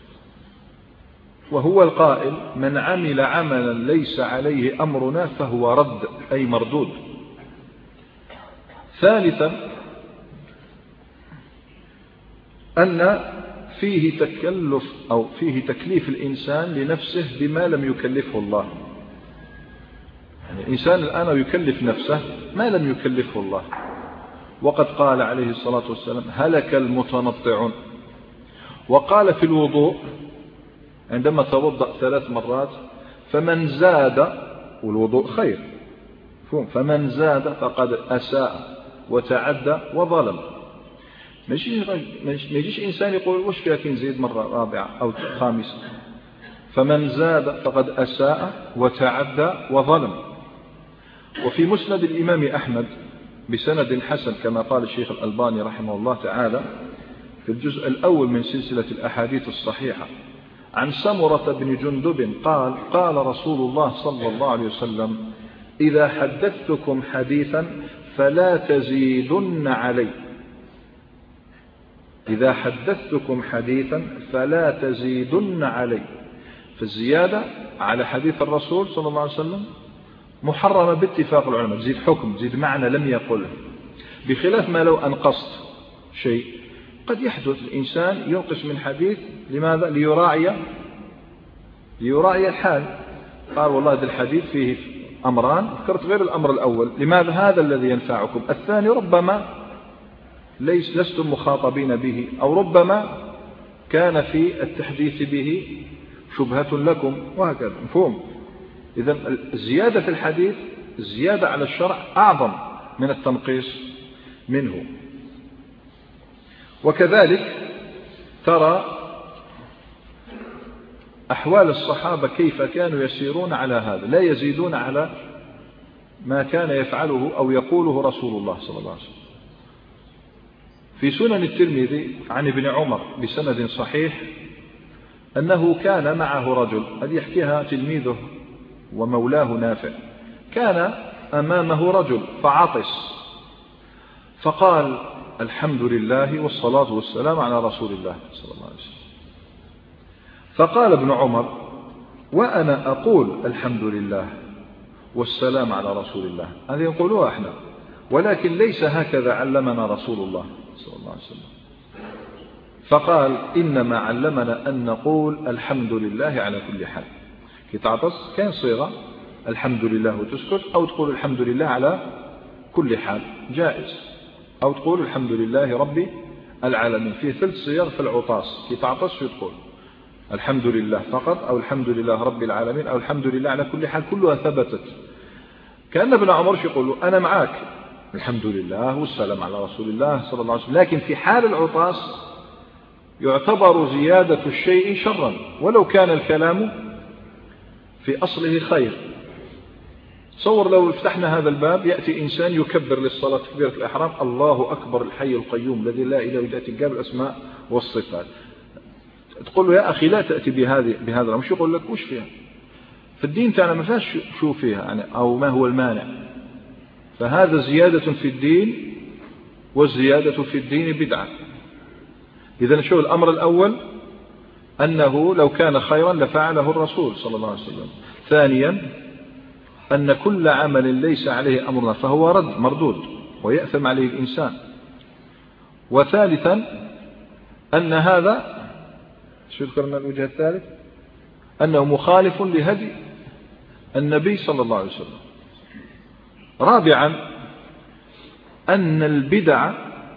وهو القائل: من عمل عملا ليس عليه أمرنا فهو رد، أي مردود. ثالثا، أن فيه تكلف أو فيه تكليف الإنسان لنفسه بما لم يكلفه الله. يعني الإنسان الآن يكلف نفسه ما لم يكلفه الله، وقد قال عليه الصلاة والسلام: هلك المتنطعون. وقال في الوضوء عندما توضأ ثلاث مرات: فمن زاد، والوضوء خير، فمن زاد فقد أساء وتعدى وظلم. ما يجيش إنسان يقول: وش فيها كي نزيد مرة رابعة أو خامسة؟ فمن زاد فقد أساء وتعدى وظلم. وفي مسند الإمام أحمد بسند حسن كما قال الشيخ الألباني رحمه الله تعالى في الجزء الأول من سلسلة الأحاديث الصحيحة عن سمرة بن جندب قال: قال رسول الله صلى الله عليه وسلم: إذا حدثتكم حديثا فلا تزيدن علي. إذا حدثتكم حديثا فلا تزيدن علي. فالزيادة على حديث الرسول صلى الله عليه وسلم محرمة باتفاق العلماء، تزيد حكم، تزيد معنى لم يقله، بخلاف ما لو أنقصت شيء. قد يحدث الإنسان ينقص من حديث، لماذا؟ ليراعي ليراعي الحال. قال والله هذا الحديث فيه أمران، ذكرت غير الأمر الأول، لماذا؟ هذا الذي ينفعكم، الثاني ربما ليس لستم مخاطبين به، أو ربما كان في التحديث به شبهة لكم، وهكذا. مفهوم؟ إذن الزيادة في الحديث، الزيادة على الشرع أعظم من التنقيص منه. وكذلك ترى أحوال الصحابة كيف كانوا يسيرون على هذا، لا يزيدون على ما كان يفعله أو يقوله رسول الله صلى الله عليه وسلم. في سنن الترمذي عن ابن عمر بسند صحيح أنه كان معه رجل، هذه يحكيها تلميذه ومولاه نافع، كان أمامه رجل فعطس فقال الحمد لله والصلاة والسلام على رسول الله صلى الله عليه وسلم. فقال ابن عمر وأنا أقول الحمد لله والسلام على رسول الله، هذه يقولوها احنا، ولكن ليس هكذا علمنا رسول الله صلى الله عليه وسلم. فقال إنما علمنا أن نقول الحمد لله على كل حال. كي تعطس كان صيغة الحمد لله وتسكت، أو تقول الحمد لله على كل حال جائز، أو تقول الحمد لله رب العالمين. فيه ثلاث صيغ في العطاس، كي تعطس تقول الحمد لله فقط، أو الحمد لله رب العالمين، أو الحمد لله على كل حال، كلها ثبتت. كأن ابن عمر يقول أنا معك الحمد لله والسلام على رسول الله صلى الله عليه وسلم، لكن في حال العطاس يعتبر زيادة الشيء شرا ولو كان الكلام في أصله خير. تصور لو افتحنا هذا الباب يأتي إنسان يكبر للصلاة تكبيرة الإحرام، الله أكبر الحي القيوم الذي لا إله إلا هو قابل الأسماء والصفات، تقول له يا أخي لا تأتي بهذه بهذا، مش يقول لك وش فيها في الدين تاعنا، ما فيهاش شو فيها يعني، أو ما هو المانع. فهذا زيادة في الدين، والزيادة في الدين بدعة. إذا شو الأمر الأول؟ أنه لو كان خيرا لفعله الرسول صلى الله عليه وسلم. ثانيا أن كل عمل ليس عليه أمرنا فهو رد مردود ويأثم عليه الإنسان. وثالثا أن هذا شو ذكرنا الوجه الثالث؟ أنه مخالف لهدي النبي صلى الله عليه وسلم. رابعا أن البدع،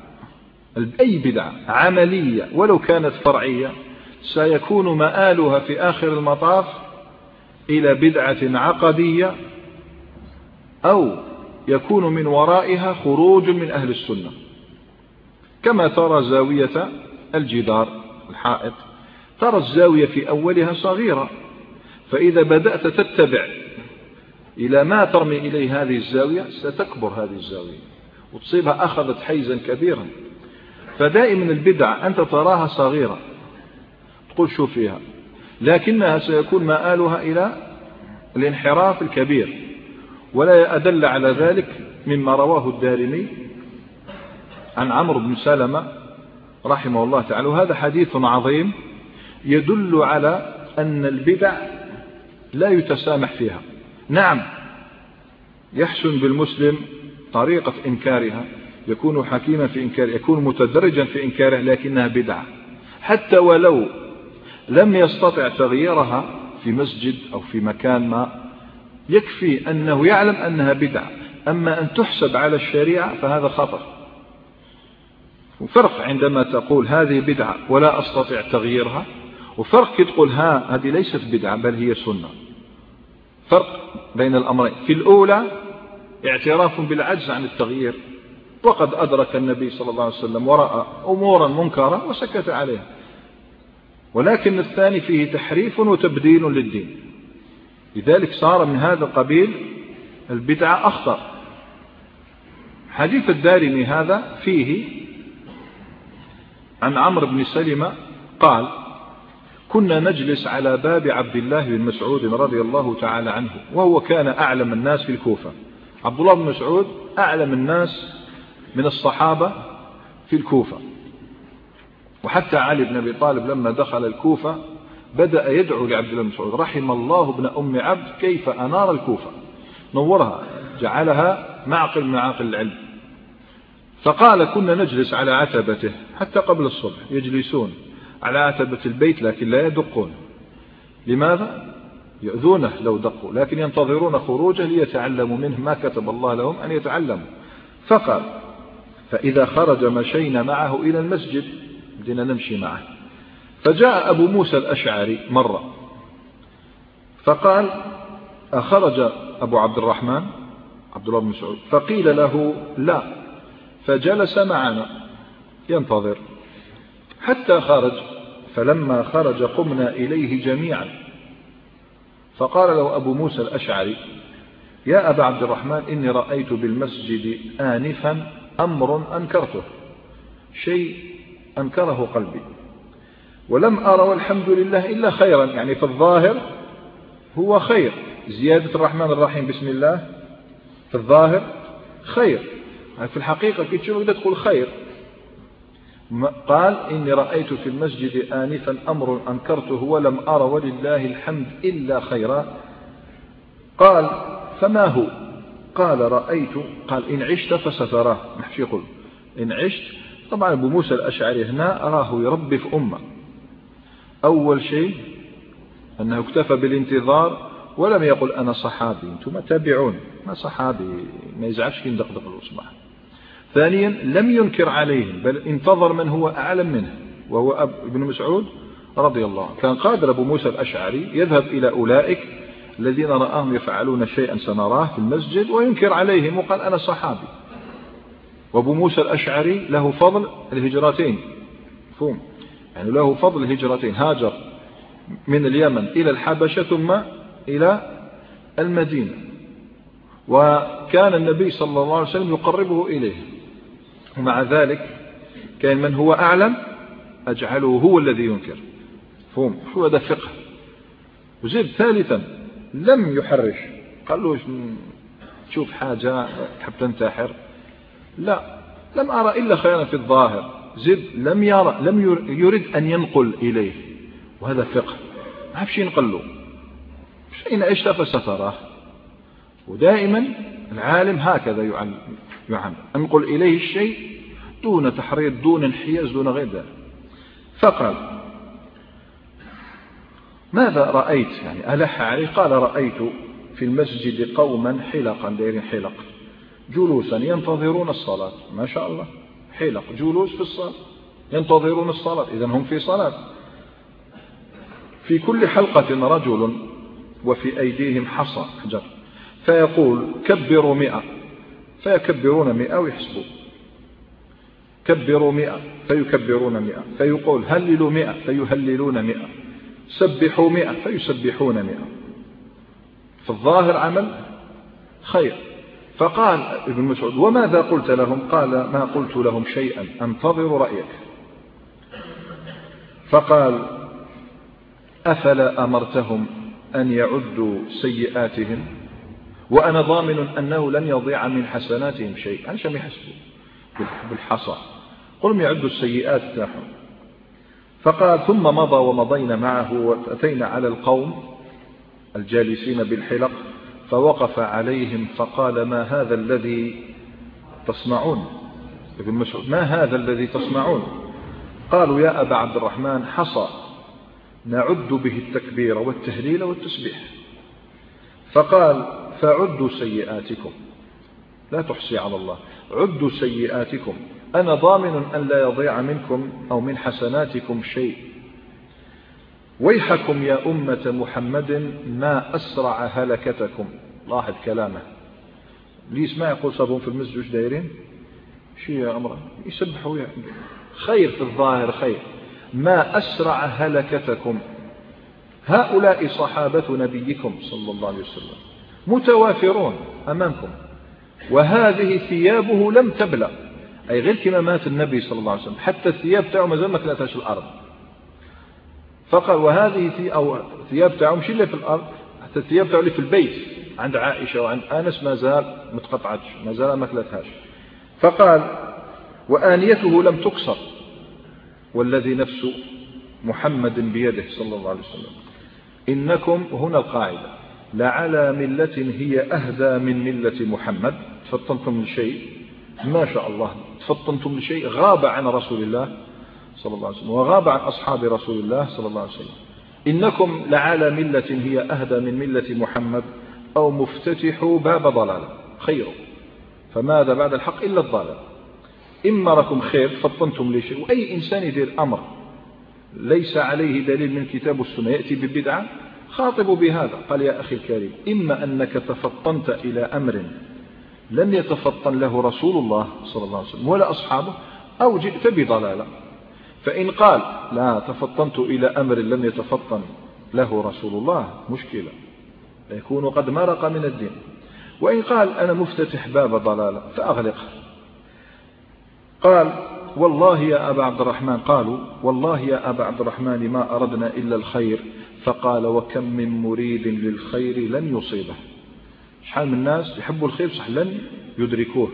أي بدعة عملية ولو كانت فرعية، سيكون مآلها في آخر المطاف إلى بدعة عقدية، أو يكون من ورائها خروج من أهل السنة. كما ترى زاوية الجدار الحائط، ترى الزاوية في أولها صغيرة، فإذا بدأت تتبع إلى ما ترمي إليه هذه الزاوية ستكبر هذه الزاوية وتصيبها أخذت حيزا كبيرا. فدائما البدع أنت تراها صغيرة تقول شو فيها، لكنها سيكون مآلها إلى الانحراف الكبير. ولا أدل على ذلك مما رواه الدارمي عن عمرو بن سلمة رحمه الله تعالى، وهذا حديث عظيم يدل على أن البدع لا يتسامح فيها. نعم يحسن بالمسلم طريقة إنكارها، يكون حكيما في إنكارها، يكون متدرجا في إنكارها، لكنها بدعة حتى ولو لم يستطع تغييرها في مسجد أو في مكان ما، يكفي أنه يعلم أنها بدعة. أما أن تحسب على الشريعة فهذا خطر. وفرق عندما تقول هذه بدعة ولا أستطيع تغييرها، وفرق تقول ها هذه ليست بدعة بل هي سنة. فرق بين الأمرين. في الأولى اعتراف بالعجز عن التغيير، وقد أدرك النبي صلى الله عليه وسلم ورأى أمورا منكرة وسكت عليها. ولكن الثاني فيه تحريف وتبديل للدين، لذلك صار من هذا القبيل البدعة أخطر. حديث الدارمي هذا فيه عن عمرو بن سلمة قال كنا نجلس على باب عبد الله بن مسعود رضي الله تعالى عنه، وهو كان أعلم الناس في الكوفة. عبد الله بن مسعود أعلم الناس من الصحابة في الكوفة، وحتى علي بن أبي طالب لما دخل الكوفة بدأ يدعو لعبد الله بن مسعود: رحم الله ابن أم عبد كيف أنار الكوفة، نورها، جعلها معقل من معاقل العلم. فقال: كنا نجلس على عتبته حتى قبل الصبح، يجلسون على عتبة البيت لكن لا يدقون. لماذا؟ يؤذونه لو دقوا، لكن ينتظرون خروجه ليتعلموا منه ما كتب الله لهم أن يتعلموا. فقال: فإذا خرج مشينا معه إلى المسجد، بدنا نمشي معه. فجاء أبو موسى الأشعري مرة فقال: أخرج أبو عبد الرحمن عبد الله بن مسعود؟ فقيل له: لا. فجلس معنا ينتظر حتى خرج. فلما خرج قمنا إليه جميعا، فقال له أبو موسى الأشعري: يا أبا عبد الرحمن، إني رأيت بالمسجد آنفا أمر أنكرته، شيء أنكره قلبي، ولم أرى والحمد لله إلا خيرا. يعني في الظاهر هو خير، زيادة الرحمن الرحيم بسم الله في الظاهر خير، في الحقيقة كي تشوف بدأ تقول خير. قال: إني رأيت في المسجد آنفا أمر أنكرته ولم أرى ولله الحمد إلا خيرا. قال: فما هو؟ قال: رأيت، قال: إن عشت فستراه. محشي يقول إن عشت. طبعا أبو موسى الأشعري هنا أراه يربي في أمة. أول شيء أنه اكتفى بالانتظار ولم يقل أنا صحابي، أنتم تابعون، ما صحابي، ما يزعفش كي ندقدق الأصبع. ثانيا لم ينكر عليهم، بل انتظر من هو أعلم منه، وهو ابن مسعود رضي الله عنه. كان قادر أبو موسى الأشعري يذهب إلى أولئك الذين رآهم يفعلون شيئا سنراه في المسجد وينكر عليهم وقال أنا صحابي. وأبو موسى الأشعري له فضل الهجرتين، فهم يعني له فضل الهجرتين، هاجر من اليمن إلى الحبشة ثم إلى المدينة، وكان النبي صلى الله عليه وسلم يقربه إليه، ومع ذلك كان من هو أعلم أجعله هو الذي ينكر. فهم هو هذا فقه. وزيد ثالثا لم يحرش، قال له تشوف حاجة تحب تنتحر، لا، لم أرى إلا خيرا في الظاهر. زيد لم يرى، لم يرد أن ينقل إليه، وهذا فقه، ما عرفش ينقل له شيء، عشت فستراه. ودائما العالم هكذا يعلم، يعلم انقل إليه الشيء دون تحريض، دون انحياز، دون غير ذلك. فقال: ماذا رأيت؟ يعني ألح عليه. قال: رأيت في المسجد قوما حلقا، دايرين حلق، جلوسا ينتظرون الصلاة. ما شاء الله، حلق جلوس في الصلاة ينتظرون الصلاة، إذن هم في صلاة. في كل حلقة رجل وفي أيديهم حصى حجر، فيقول: كبروا مئة، فيكبرون مئة ويحسبوا، كبروا مئة فيكبرون مئة، فيقول: هللوا مئة فيهللون مئة، سبحوا مئة فيسبحون مئة. في الظاهر عمل خير. فقال ابن مسعود: وماذا قلت لهم؟ قال: ما قلت لهم شيئا، انتظر رأيك. فقال: أفلا أمرتهم أن يعدوا سيئاتهم وأنا ضامن أنه لن يضيع من حسناتهم شيء؟ عشان يحسبوا بالحصى، قلهم يعدوا السيئات تاعهم. فقال: ثم مضى ومضينا معه وأتينا على القوم الجالسين بالحلق، فوقف عليهم فقال: ما هذا الذي تصنعون؟ ابن مسعود: ما هذا الذي تصنعون؟ قالوا: يا أبا عبد الرحمن، حصى نعد به التكبير والتهليل والتسبيح. فقال: فعدوا سيئاتكم، لا تحصي على الله، عدوا سيئاتكم، أنا ضامن أن لا يضيع منكم أو من حسناتكم شيء. ويحكم يا أمة محمد ما أسرع هلكتكم. لاحظ كلامه، ليس ما يقول صابون في المسجد وش دايرين شيء يا أمر، يسبحوا خير في الظاهر خير. ما أسرع هلكتكم، هؤلاء صحابة نبيكم صلى الله عليه وسلم متوافرون أمامكم، وهذه ثيابه لم تبلى، أي غير كما مات النبي صلى الله عليه وسلم حتى الثياب تاعه ما زال ما كلاتهاش الأرض. فقال وهذه في أو ثياب تاعو مش إلا في الأرض، حتى الثياب تاعو اللي في البيت عند عائشة وعند أنس ما زال متقطعتش، ما زال ما كلتهاش. فقال وآنيته لم تكسر والذي نفس محمد بيده صلى الله عليه وسلم إنكم، هنا القاعدة، لعلى ملة هي أهدى من ملة محمد. تفطنتم لشيء ما شاء الله، تفطنتم لشيء غاب عن رسول الله صلى الله عليه وسلم وغاب عن أصحاب رسول الله صلى الله عليه وسلم. إنكم لعلى ملة هي أهدى من ملة محمد أو مفتتحوا باب ضلال خير، فماذا بعد الحق إلا الضلال. إما ركم خير فطنتم لشيء، وأي إنسان يدير أمر ليس عليه دليل من كتاب السنة يأتي ببدعة خاطبوا بهذا. قال يا أخي الكريم إما أنك تفطنت إلى أمر لم يتفطن له رسول الله صلى الله عليه وسلم ولا أصحابه، أو جئت بضلالة. فإن قال لا تفطنت إلى أمر لم يتفطن له رسول الله مشكلة، يكون قد مرق من الدين. وإن قال أنا مفتتح باب ضلالة فأغلقه. قال والله يا أبا عبد الرحمن، قالوا والله يا أبا عبد الرحمن ما أردنا إلا الخير. فقال وكم من مريد للخير لن يصيبه. شحال من الناس يحبوا الخير صح لن يدركوه.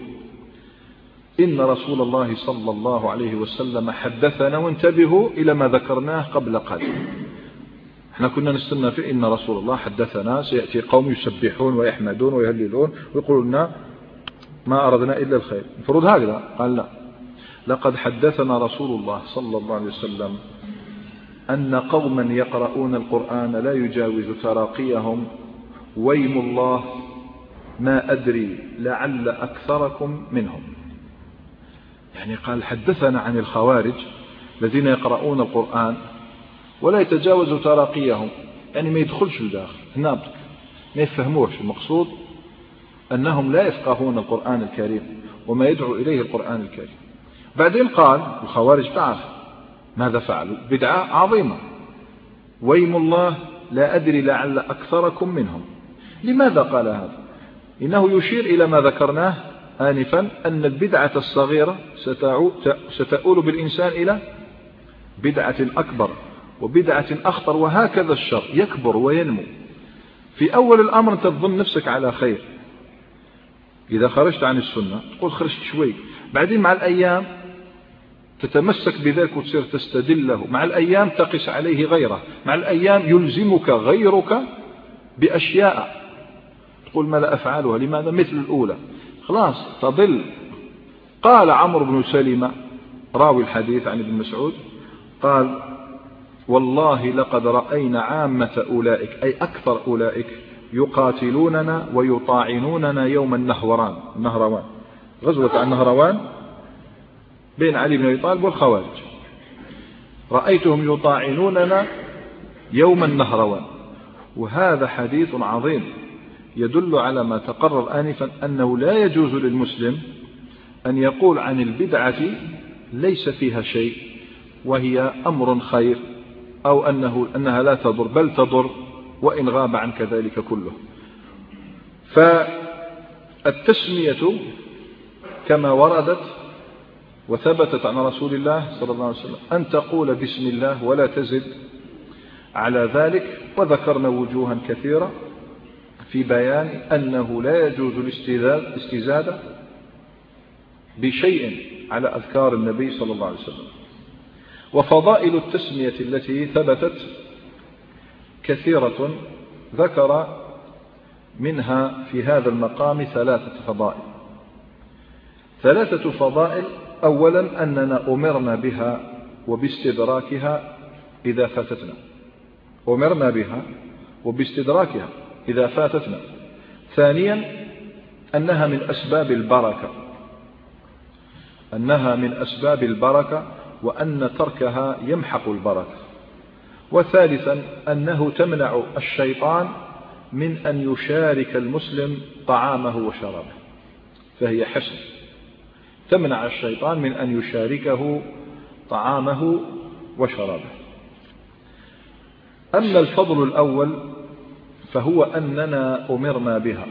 إن رسول الله صلى الله عليه وسلم حدثنا، وانتبهوا إلى ما ذكرناه قبل قليل. احنا كنا نستنى في إن رسول الله حدثنا سيأتي قوم يسبحون ويحمدون ويهللون ويقولون لنا ما أردنا إلا الخير، المفروض هكذا. قال لا، لقد حدثنا رسول الله صلى الله عليه وسلم أن قوما يقرؤون القرآن لا يجاوز تراقيهم، ويم الله ما أدري لعل أكثركم منهم. يعني قال حدثنا عن الخوارج الذين يقرؤون القرآن ولا يتجاوز تراقيهم، يعني ما يدخلش الداخل هنا ما يفهموش. المقصود أنهم لا يفقهون القرآن الكريم وما يدعو إليه القرآن الكريم. بعدين قال الخوارج تعرف ماذا فعلوا؟ بدعة عظيمة، ويم الله لا أدري لعل أكثركم منهم. لماذا قال هذا؟ إنه يشير إلى ما ذكرناه آنفا أن البدعة الصغيرة ستؤول بالإنسان إلى بدعة أكبر وبدعة أخطر، وهكذا الشر يكبر وينمو. في أول الأمر أنت تظن نفسك على خير، إذا خرجت عن السنة تقول خرجت شوي، بعدين مع الأيام تتمسك بذلك وتصير تستدله، مع الأيام تقس عليه غيره، مع الأيام يلزمك غيرك بأشياء تقول ما لا أفعلها، لماذا؟ مثل الأولى، خلاص تضل. قال عمرو بن سلمة راوي الحديث عن ابن مسعود قال والله لقد رأينا عامة أولئك، أي أكثر أولئك، يقاتلوننا ويطاعنوننا يوم النهروان. النهروان غزوة النهروان بين علي بن أبي طالب والخوارج، رأيتهم يطاعنوننا يوم النهروان. وهذا حديث عظيم يدل على ما تقرر آنفا أنه لا يجوز للمسلم أن يقول عن البدعة ليس فيها شيء وهي أمر خير، أو أنه أنها لا تضر بل تضر وإن غاب عن كذلك كله. فالتسمية كما وردت وثبتت عن رسول الله صلى الله عليه وسلم أن تقول بسم الله ولا تزد على ذلك. وذكرنا وجوها كثيرة في بيان أنه لا يجوز الاستزادة بشيء على أذكار النبي صلى الله عليه وسلم. وفضائل التسمية التي ثبتت كثيرة، ذكر منها في هذا المقام ثلاثة فضائل. ثلاثة فضائل: أولا أننا أمرنا بها وباستدراكها إذا فاتتنا، أمرنا بها وباستدراكها إذا فاتتنا. ثانيا أنها من أسباب البركة، أنها من أسباب البركة وأن تركها يمحق البركة. وثالثا أنه تمنع الشيطان من أن يشارك المسلم طعامه وشرابه، فهي حسن تمنع الشيطان من أن يشاركه طعامه وشرابه. أما الفضل الأول فهو أننا أمرنا بها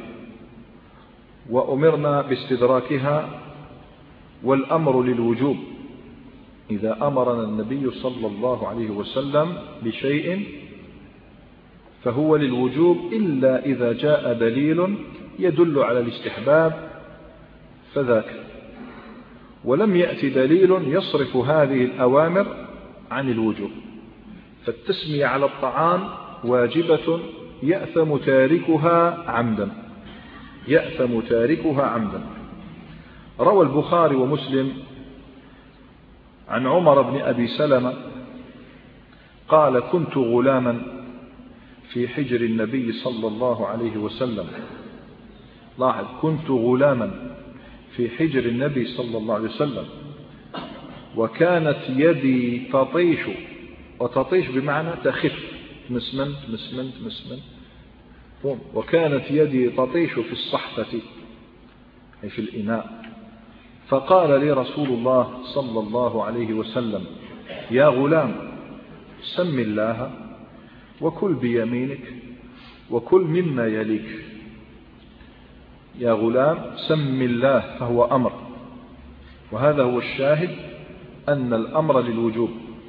وأمرنا باستدراكها، والأمر للوجوب إذا أمرنا النبي صلى الله عليه وسلم بشيء فهو للوجوب إلا إذا جاء دليل يدل على الاستحباب فذاك، ولم يأتي دليل يصرف هذه الأوامر عن الوجوب. فالتسمية على الطعام واجبة يأثم تاركها عمدا، يأثم تاركها عمدا. روى البخاري ومسلم عن عمر بن أبي سلمة قال: كنت غلاما في حجر النبي صلى الله عليه وسلم. لاحظ، كنت غلاما في حجر النبي صلى الله عليه وسلم، وكانت يدي تطيش، وتطيش بمعنى تخف، مسمن مسمن مسمن، وكانت يدي تطيش في الصحفة أي في الإناء. فقال لي رسول الله صلى الله عليه وسلم: يا غلام، سم الله وكل بيمينك وكل مما يليك. يا غلام، سم الله، فهو أمر، وهذا هو الشاهد أن الأمر للوجوب.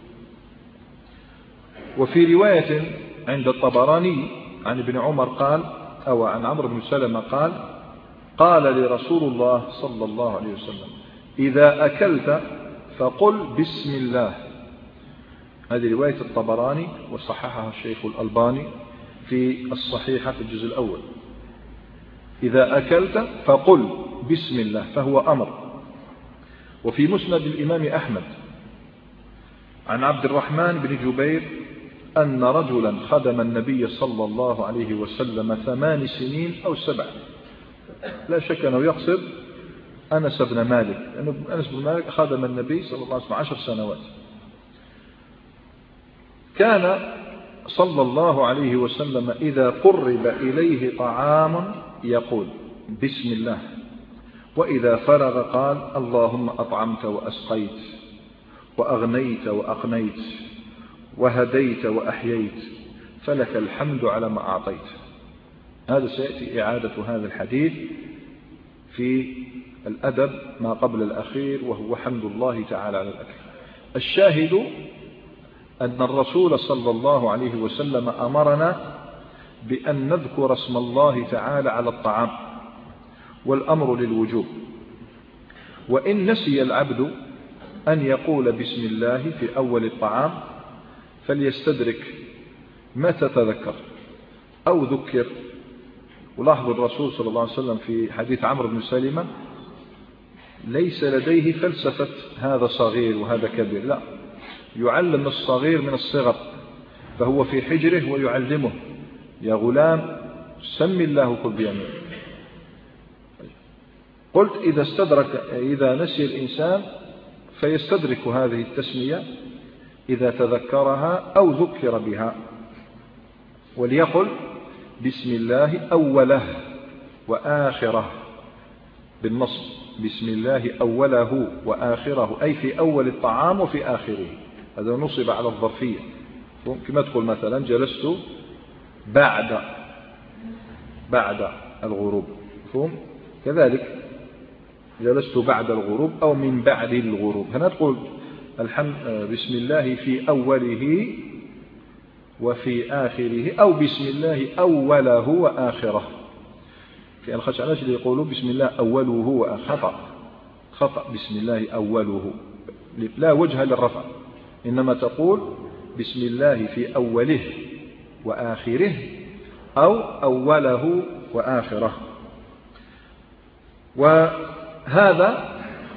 وفي رواية عند الطبراني عن ابن عمر قال، أو عن عمرو بن سلمة قال: قال لرسول الله صلى الله عليه وسلم: إذا أكلت فقل بسم الله. هذه رواية الطبراني وصححها الشيخ الألباني في الصحيحة في الجزء الأول. إذا أكلت فقل بسم الله، فهو أمر. وفي مسند الإمام أحمد عن عبد الرحمن بن جبير أن رجلا خدم النبي صلى الله عليه وسلم ثمان سنين أو سبع، لا شك أنه يقصد أنس بن مالك، لأنه أنس بن مالك خدم النبي صلى الله عليه وسلم عشر سنوات. كان صلى الله عليه وسلم إذا قرب إليه طعام يقول بسم الله، وإذا فرغ قال: اللهم أطعمت وأسقيت وأغنيت وأقنيت وهديت وأحييت، فلك الحمد على ما أعطيت. هذا سيأتي إعادة هذا الحديث في الأدب ما قبل الأخير، وهو حمد الله تعالى على الأكل. الشاهد أن الرسول صلى الله عليه وسلم أمرنا بأن نذكر اسم الله تعالى على الطعام، والأمر للوجوب. وإن نسي العبد أن يقول بسم الله في أول الطعام فليستدرك متى تذكر أو ذكر. ولاحظ الرسول صلى الله عليه وسلم في حديث عمرو بن سلمة ليس لديه فلسفة هذا صغير وهذا كبير، لا، يعلم الصغير من الصغر، فهو في حجره ويعلمه: يا غلام، سم الله كل بيمين. قلت إذا استدرك إذا نسي الإنسان فيستدرك هذه التسمية إذا تذكرها أو ذكر بها، وليقل بسم الله أوله وآخره بالنصب، بسم الله أوله وآخره، أي في أول الطعام وفي آخره. هذا نصب على الظرفية، كما تقول مثلا جلست بعد بعد الغروب، فهم؟ كذلك جلست بعد الغروب أو من بعد الغروب. هنا تقول الحمد بسم الله في أوله وفي آخره، أو بسم الله أوله وآخره. في الخشعناش اللي يقولوا بسم الله أوله وآخره، خطأ خطأ. بسم الله أوله لا وجه للرفع، إنما تقول بسم الله في أوله وآخره أو أوله وآخره. وهذا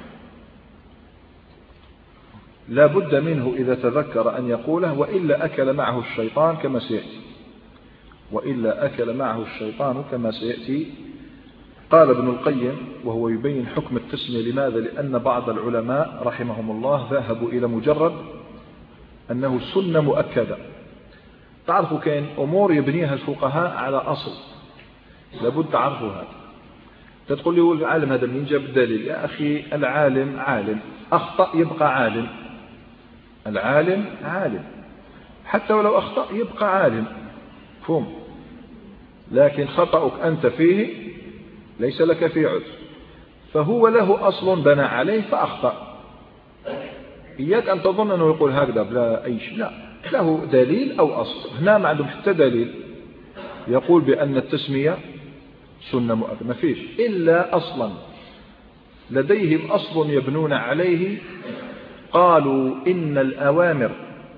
لا بد منه إذا تذكر أن يقوله، وإلا أكل معه الشيطان كما سيأتي، وإلا أكل معه الشيطان كما سيأتي. قال ابن القيم وهو يبين حكم التسمية، لماذا؟ لأن بعض العلماء رحمهم الله ذهبوا إلى مجرد أنه سنة مؤكدة. تعرفوا كاين أمور يبنيها الفقهاء على أصل، لابد تعرفوا هذا. تقول لي العالم هذا منين جاب الدليل؟ يا أخي العالم عالم، أخطأ يبقى عالم، العالم عالم حتى ولو أخطأ يبقى عالم، فهم؟ لكن خطأك أنت فيه ليس لك فيه عذر، فهو له أصل بنى عليه فأخطأ. إياك أن تظن أنه يقول هكذا بلا أي شيء، لا، له دليل أو أصل. هنا ما عندهم حتى دليل يقول بأن التسمية سنة مؤكدة، ما فيش إلا أصلا لديهم أصل يبنون عليه. قالوا إن الأوامر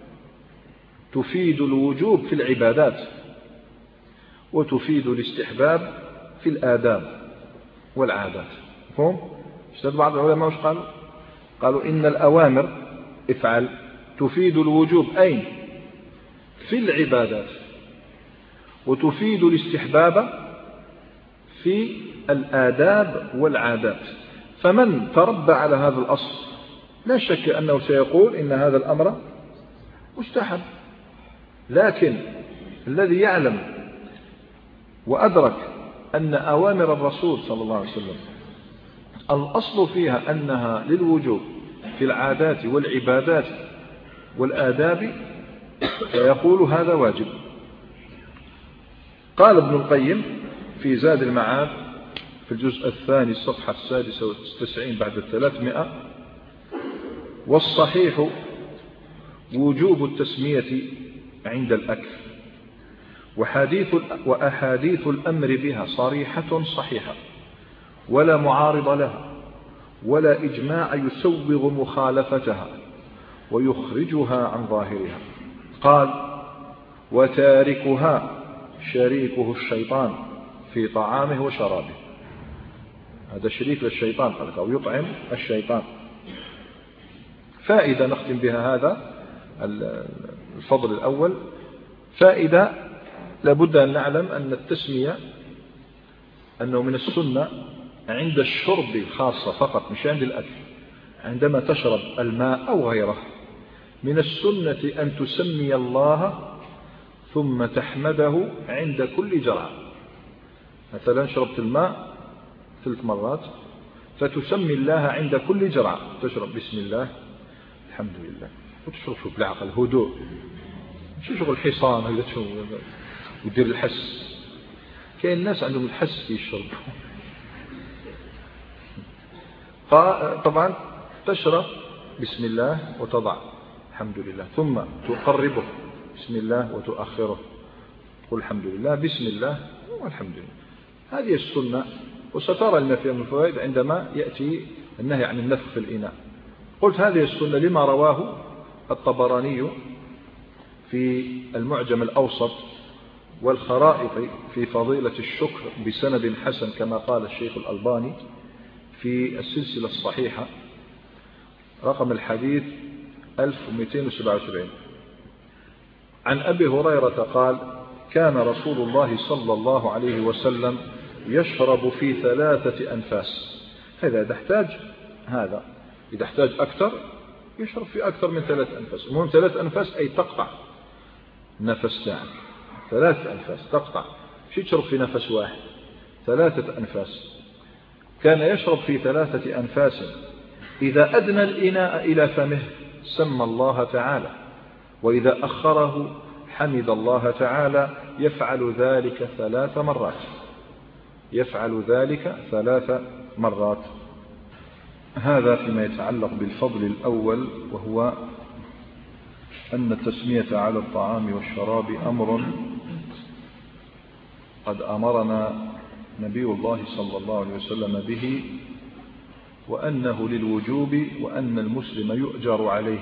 تفيد الوجوب في العبادات وتفيد الاستحباب في الآداب والعادات. فهم؟ اشتد بعض العلماء وش قالوا؟ قالوا إن الأوامر افعل تفيد الوجوب أين؟ في العبادات، وتفيد الاستحباب في الآداب والعادات. فمن تربى على هذا الأصل لا شك أنه سيقول إن هذا الأمر مستحب. لكن الذي يعلم وأدرك أن أوامر الرسول صلى الله عليه وسلم الأصل فيها أنها للوجوب في العادات والعبادات والآداب فيقول هذا واجب. قال ابن القيم في زاد المعاد في الجزء الثاني الصفحة السادسة والتسعين بعد الثلاثمائة: والصحيح وجوب التسمية عند الأكل، وحديث وأحاديث الأمر بها صريحة صحيحة ولا معارض لها ولا إجماع يسوغ مخالفتها ويخرجها عن ظاهرها. قال: وتاركها شريكه الشيطان في طعامه وشرابه. هذا شريك للشيطان أو يطعم الشيطان. فائدة نختم بها هذا الفضل الأول. فائدة لابد أن نعلم أن التسمية أنه من السنة عند الشرب خاصة فقط، مش عند الأكل. عندما تشرب الماء أو غيره من السنة أن تسمي الله ثم تحمده عند كل جرعة. مثلا شربت الماء ثلاث مرات فتسمي الله عند كل جرعة. تشرب بسم الله الحمد لله، وتشرب شو بالعقل هدوء، شو شغل حصان هذا شو ودير الحس. كاين الناس عندهم الحس في الشرب. طبعا تشرب بسم الله وتضع الحمد لله، ثم تقربه بسم الله وتؤخره، تقول الحمد لله بسم الله والحمد لله. هذه السنة. وسترى لنا فيها من الفوائد عندما يأتي النهي عن النفخ في الإناء. قلت هذه السنة لما رواه الطبراني في المعجم الأوسط والخرائط في فضيلة الشكر بسند حسن كما قال الشيخ الألباني في السلسلة الصحيحة رقم الحديث ألف ومئتين وسبعة وسبعين عن أبي هريرة قال: كان رسول الله صلى الله عليه وسلم يشرب في ثلاثة أنفاس. هذا إذا احتاج هذا إذا احتاج أكثر يشرب في أكثر من ثلاث أنفاس. المهم ثلاث أنفاس أي تقطع نفس تاعك، ثلاث أنفاس تقطع، مش تشرب في نفس واحد، ثلاثة أنفاس. كان يشرب في ثلاثة أنفاس. إذا أدنى الإناء إلى فمه سمى الله تعالى، وإذا أخره حمد الله تعالى. يفعل ذلك ثلاث مرات يفعل ذلك ثلاث مرات. هذا فيما يتعلق بالفضل الأول، وهو أن التسمية على الطعام والشراب أمر قد أمرنا نبي الله صلى الله عليه وسلم به، وأنه للوجوب، وأن المسلم يؤجر عليه.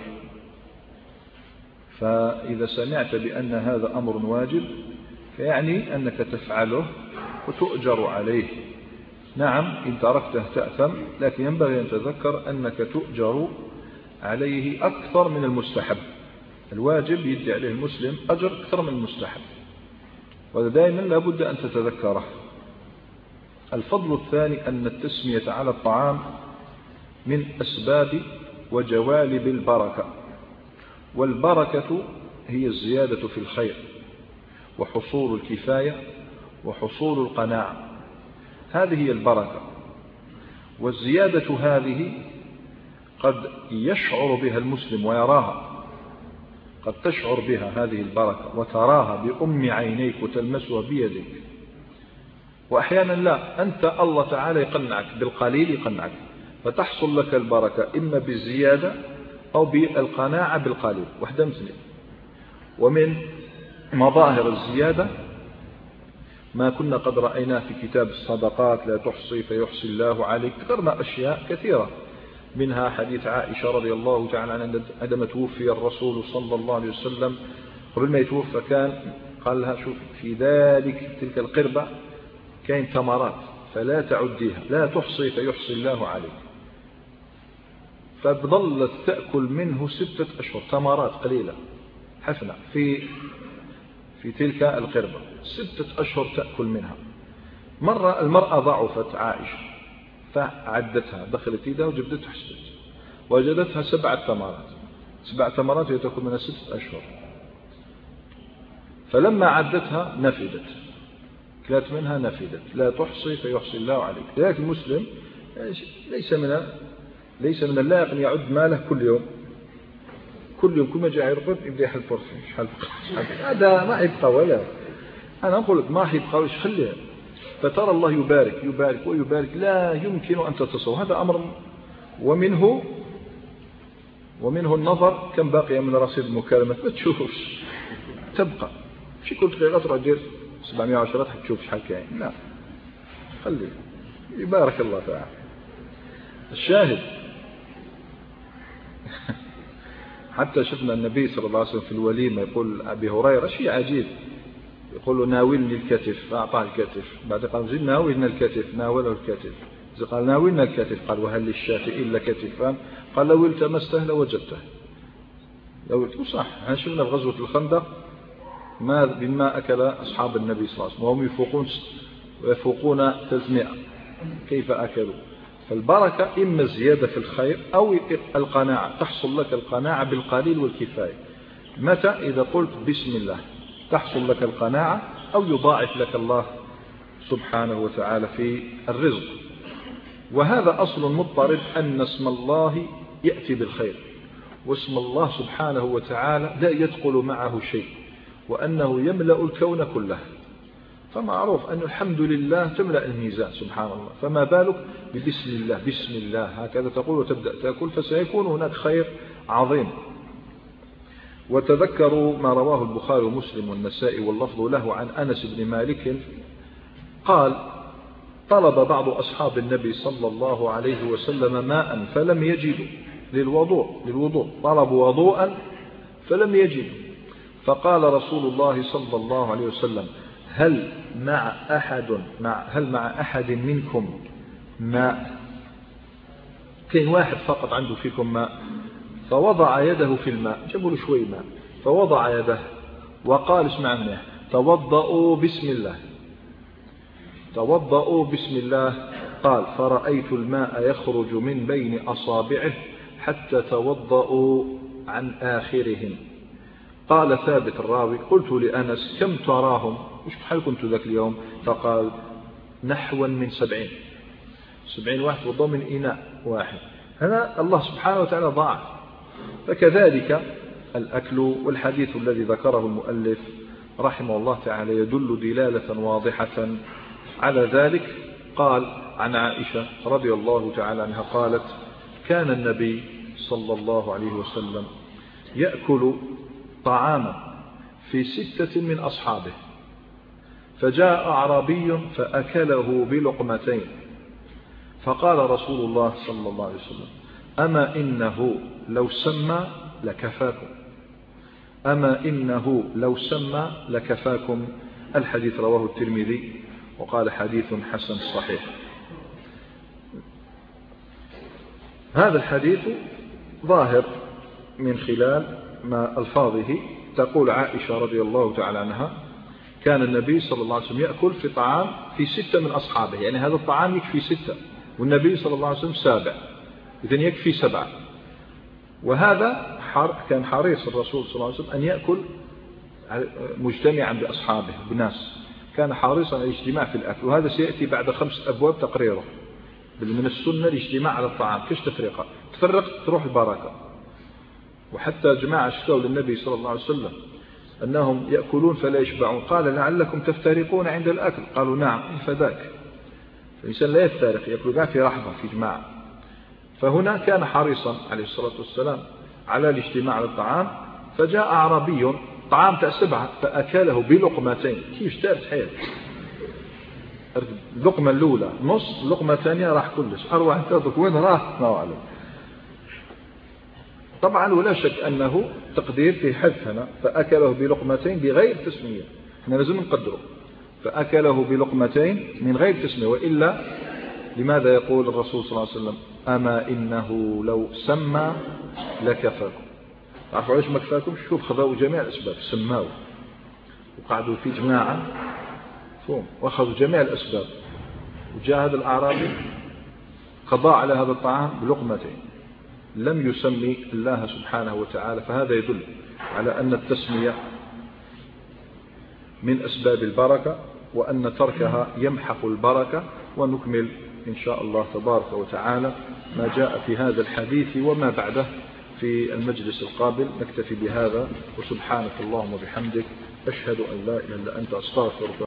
فإذا سمعت بأن هذا أمر واجب فيعني أنك تفعله وتؤجر عليه. نعم إن تركته تأثم، لكن ينبغي أن تذكر أنك تؤجر عليه أكثر من المستحب. الواجب يدي عليه المسلم أجر أكثر من المستحب، وهذا دائما لابد أن تتذكره. الفضل الثاني أن التسمية على الطعام من أسباب وجوالب البركة. والبركة هي الزيادة في الخير وحصول الكفاية وحصول القناعة. هذه هي البركة. والزيادة هذه قد يشعر بها المسلم ويراها، قد تشعر بها هذه البركة وتراها بأم عينيك وتلمسها بيدك. وأحيانا لا، أنت الله تعالى يقنعك بالقليل، يقنعك فتحصل لك البركة إما بالزيادة أو بالقناعة بالقليل، واحدة مثل. ومن مظاهر الزيادة ما كنا قد رأيناه في كتاب الصدقات: لا تحصي فيحصي الله عليك. ذكرنا أشياء كثيرة، منها حديث عائشة رضي الله تعالى عنها عندما توفي الرسول صلى الله عليه وسلم قبل ما يتوفى كان قال لها: شوف في ذلك تلك القربة كاين تمرات فلا تعديها، لا تحصي فيحصي الله عليك. فظلت تأكل منه ستة أشهر، تمرات قليلة حفنة في في تلك القربة، ستة أشهر تأكل منها. مرة المرأة ضعفت عائشة فعدتها، دخلت يدها وجبدتها حسبت، وجدتها سبعة تمرات، سبع تمرات وهي تأكل منها ستة أشهر. فلما عدتها نفدت، كلت منها نفدت. لا تحصي فيحصي الله عليك. لذلك المسلم ليس من ليس من اللائق أن يعد ماله كل يوم، كل يوم كل ما جاء يرقد يبدأ يحل فرصة شحال هذا ما يبقى ولا. أنا أقول لك ما يبقى وش خليه، فترى الله يبارك يبارك ويبارك لا يمكن أن تتصور. هذا أمر. ومنه ومنه النظر كم باقي من رصيد المكالمات ما تشوفش، تبقى في كل دقيقة تروح دير سبعمائة وعشرة حتشوف شحال كاين. لا خليه يبارك الله تعالى. الشاهد حتى شفنا النبي صلى الله عليه وسلم في الوليمة يقول أبي هريرة شيء عجيب، يقول له: ناولني الكتف، فأعطاه الكتف. بعد قال: زين ناولنا الكتف، ناوله الكتف. قال: ناولنا الكتف. قال: وهل للشاة إلا كتفان؟ قال: لو التمسته لوجدته. لو صح. احنا شفنا في غزوة الخندق ما بما أكل أصحاب النبي صلى الله عليه وسلم وهم يفوقون ويفوقون ثلاثمائة، كيف أكلوا؟ فالبركة إما الزيادة في الخير أو القناعة، تحصل لك القناعة بالقليل والكفاية. متى؟ إذا قلت بسم الله تحصل لك القناعة أو يضاعف لك الله سبحانه وتعالى في الرزق. وهذا أصل مضطرد أن اسم الله يأتي بالخير، واسم الله سبحانه وتعالى لا يدخل معه شيء، وأنه يملأ الكون كله. فمعروف أن الحمد لله تملأ الميزان سبحان الله، فما بالك ببسم الله. بسم الله هكذا تقول وتبدأ تأكل، فسيكون هناك خير عظيم. وتذكروا ما رواه البخاري ومسلم والنسائي واللفظ له عن أنس بن مالك قال: طلب بعض أصحاب النبي صلى الله عليه وسلم ماء فلم يجدوا للوضوء للوضوء طلبوا وضوءا فلم يجدوا، فقال رسول الله صلى الله عليه وسلم: هل مع أحد مع هل مع أحد منكم ماء؟ كان واحد فقط عنده فيكم ماء؟ فوضع يده في الماء، جابوا له شوي ماء، فوضع يده وقال: اسمع مني، توضؤوا بسم الله، توضؤوا بسم الله. قال: فرأيت الماء يخرج من بين أصابعه حتى توضؤوا عن آخرهم. قال ثابت الراوي: قلت لأنس: كم تراهم؟ وش بحال كنت ذاك اليوم؟ فقال: نحوا من سبعين سبعين واحد وضوء من إناء واحد. هذا الله سبحانه وتعالى ضاعف. فكذلك الأكل. والحديث الذي ذكره المؤلف رحمه الله تعالى يدل دلالة واضحة على ذلك. قال عن عائشة رضي الله تعالى عنها قالت: كان النبي صلى الله عليه وسلم يأكل طعاما في ستة من أصحابه، فجاء أعرابي فأكله بلقمتين، فقال رسول الله صلى الله عليه وسلم: أما إنه لو سمى لكفاكم، أما إنه لو سمى لكفاكم. الحديث رواه الترمذي وقال: حديث حسن صحيح. هذا الحديث ظاهر من خلال ما ألفاظه. تقول عائشة رضي الله تعالى عنها: كان النبي صلى الله عليه وسلم يأكل في طعام في ستة من أصحابه، يعني هذا الطعام يكفي ستة، والنبي صلى الله عليه وسلم سابع، إذن يكفي سبعة. وهذا كان حريص الرسول صلى الله عليه وسلم أن يأكل مجتمعا بأصحابه بناس، كان حريصا على الاجتماع في الأكل. وهذا سيأتي بعد خمس أبواب تقريره. من السنة الاجتماع على الطعام، كيش تفرقة تفرق تروح البركة. وحتى جماعة اشتكوا للنبي صلى الله عليه وسلم أنهم يأكلون فلا يشبعون، قال: لعلكم تفترقون عند الأكل. قالوا: نعم. فذاك الإنسان لا يفترق، يأكل في رحمة في جماعة. فهنا كان حريصا عليه الصلاة والسلام على الاجتماع على الطعام، فجاء أعرابي طعام تاع سبعة فأكله بلقمتين. كيف تارت حيل اللقمة الأولى نص، اللقمة الثانية راح كلش أروع انتظرك وين راح ما أعلم. طبعا ولا شك أنه تقدير في حذف هنا، فأكله بلقمتين بغير تسمية، احنا لازم نقدره، فأكله بلقمتين من غير تسمية. وإلا لماذا يقول الرسول صلى الله عليه وسلم أما إنه لو سمى لكفاكم؟ تعرفوا علاش ما كفاكم؟ شوف خذوا جميع الأسباب سماوا وقعدوا في جماعة فهم واخذوا جميع الأسباب، وجاء هذا الأعرابي قضى على هذا الطعام بلقمتين لم يسمي الله سبحانه وتعالى. فهذا يدل على أن التسمية من أسباب البركة، وأن تركها يمحق البركة. ونكمل إن شاء الله تبارك وتعالى ما جاء في هذا الحديث وما بعده في المجلس القابل. نكتفي بهذا، وسبحانك اللهم وبحمدك أشهد أن لا إله إلا أنت أستغفرك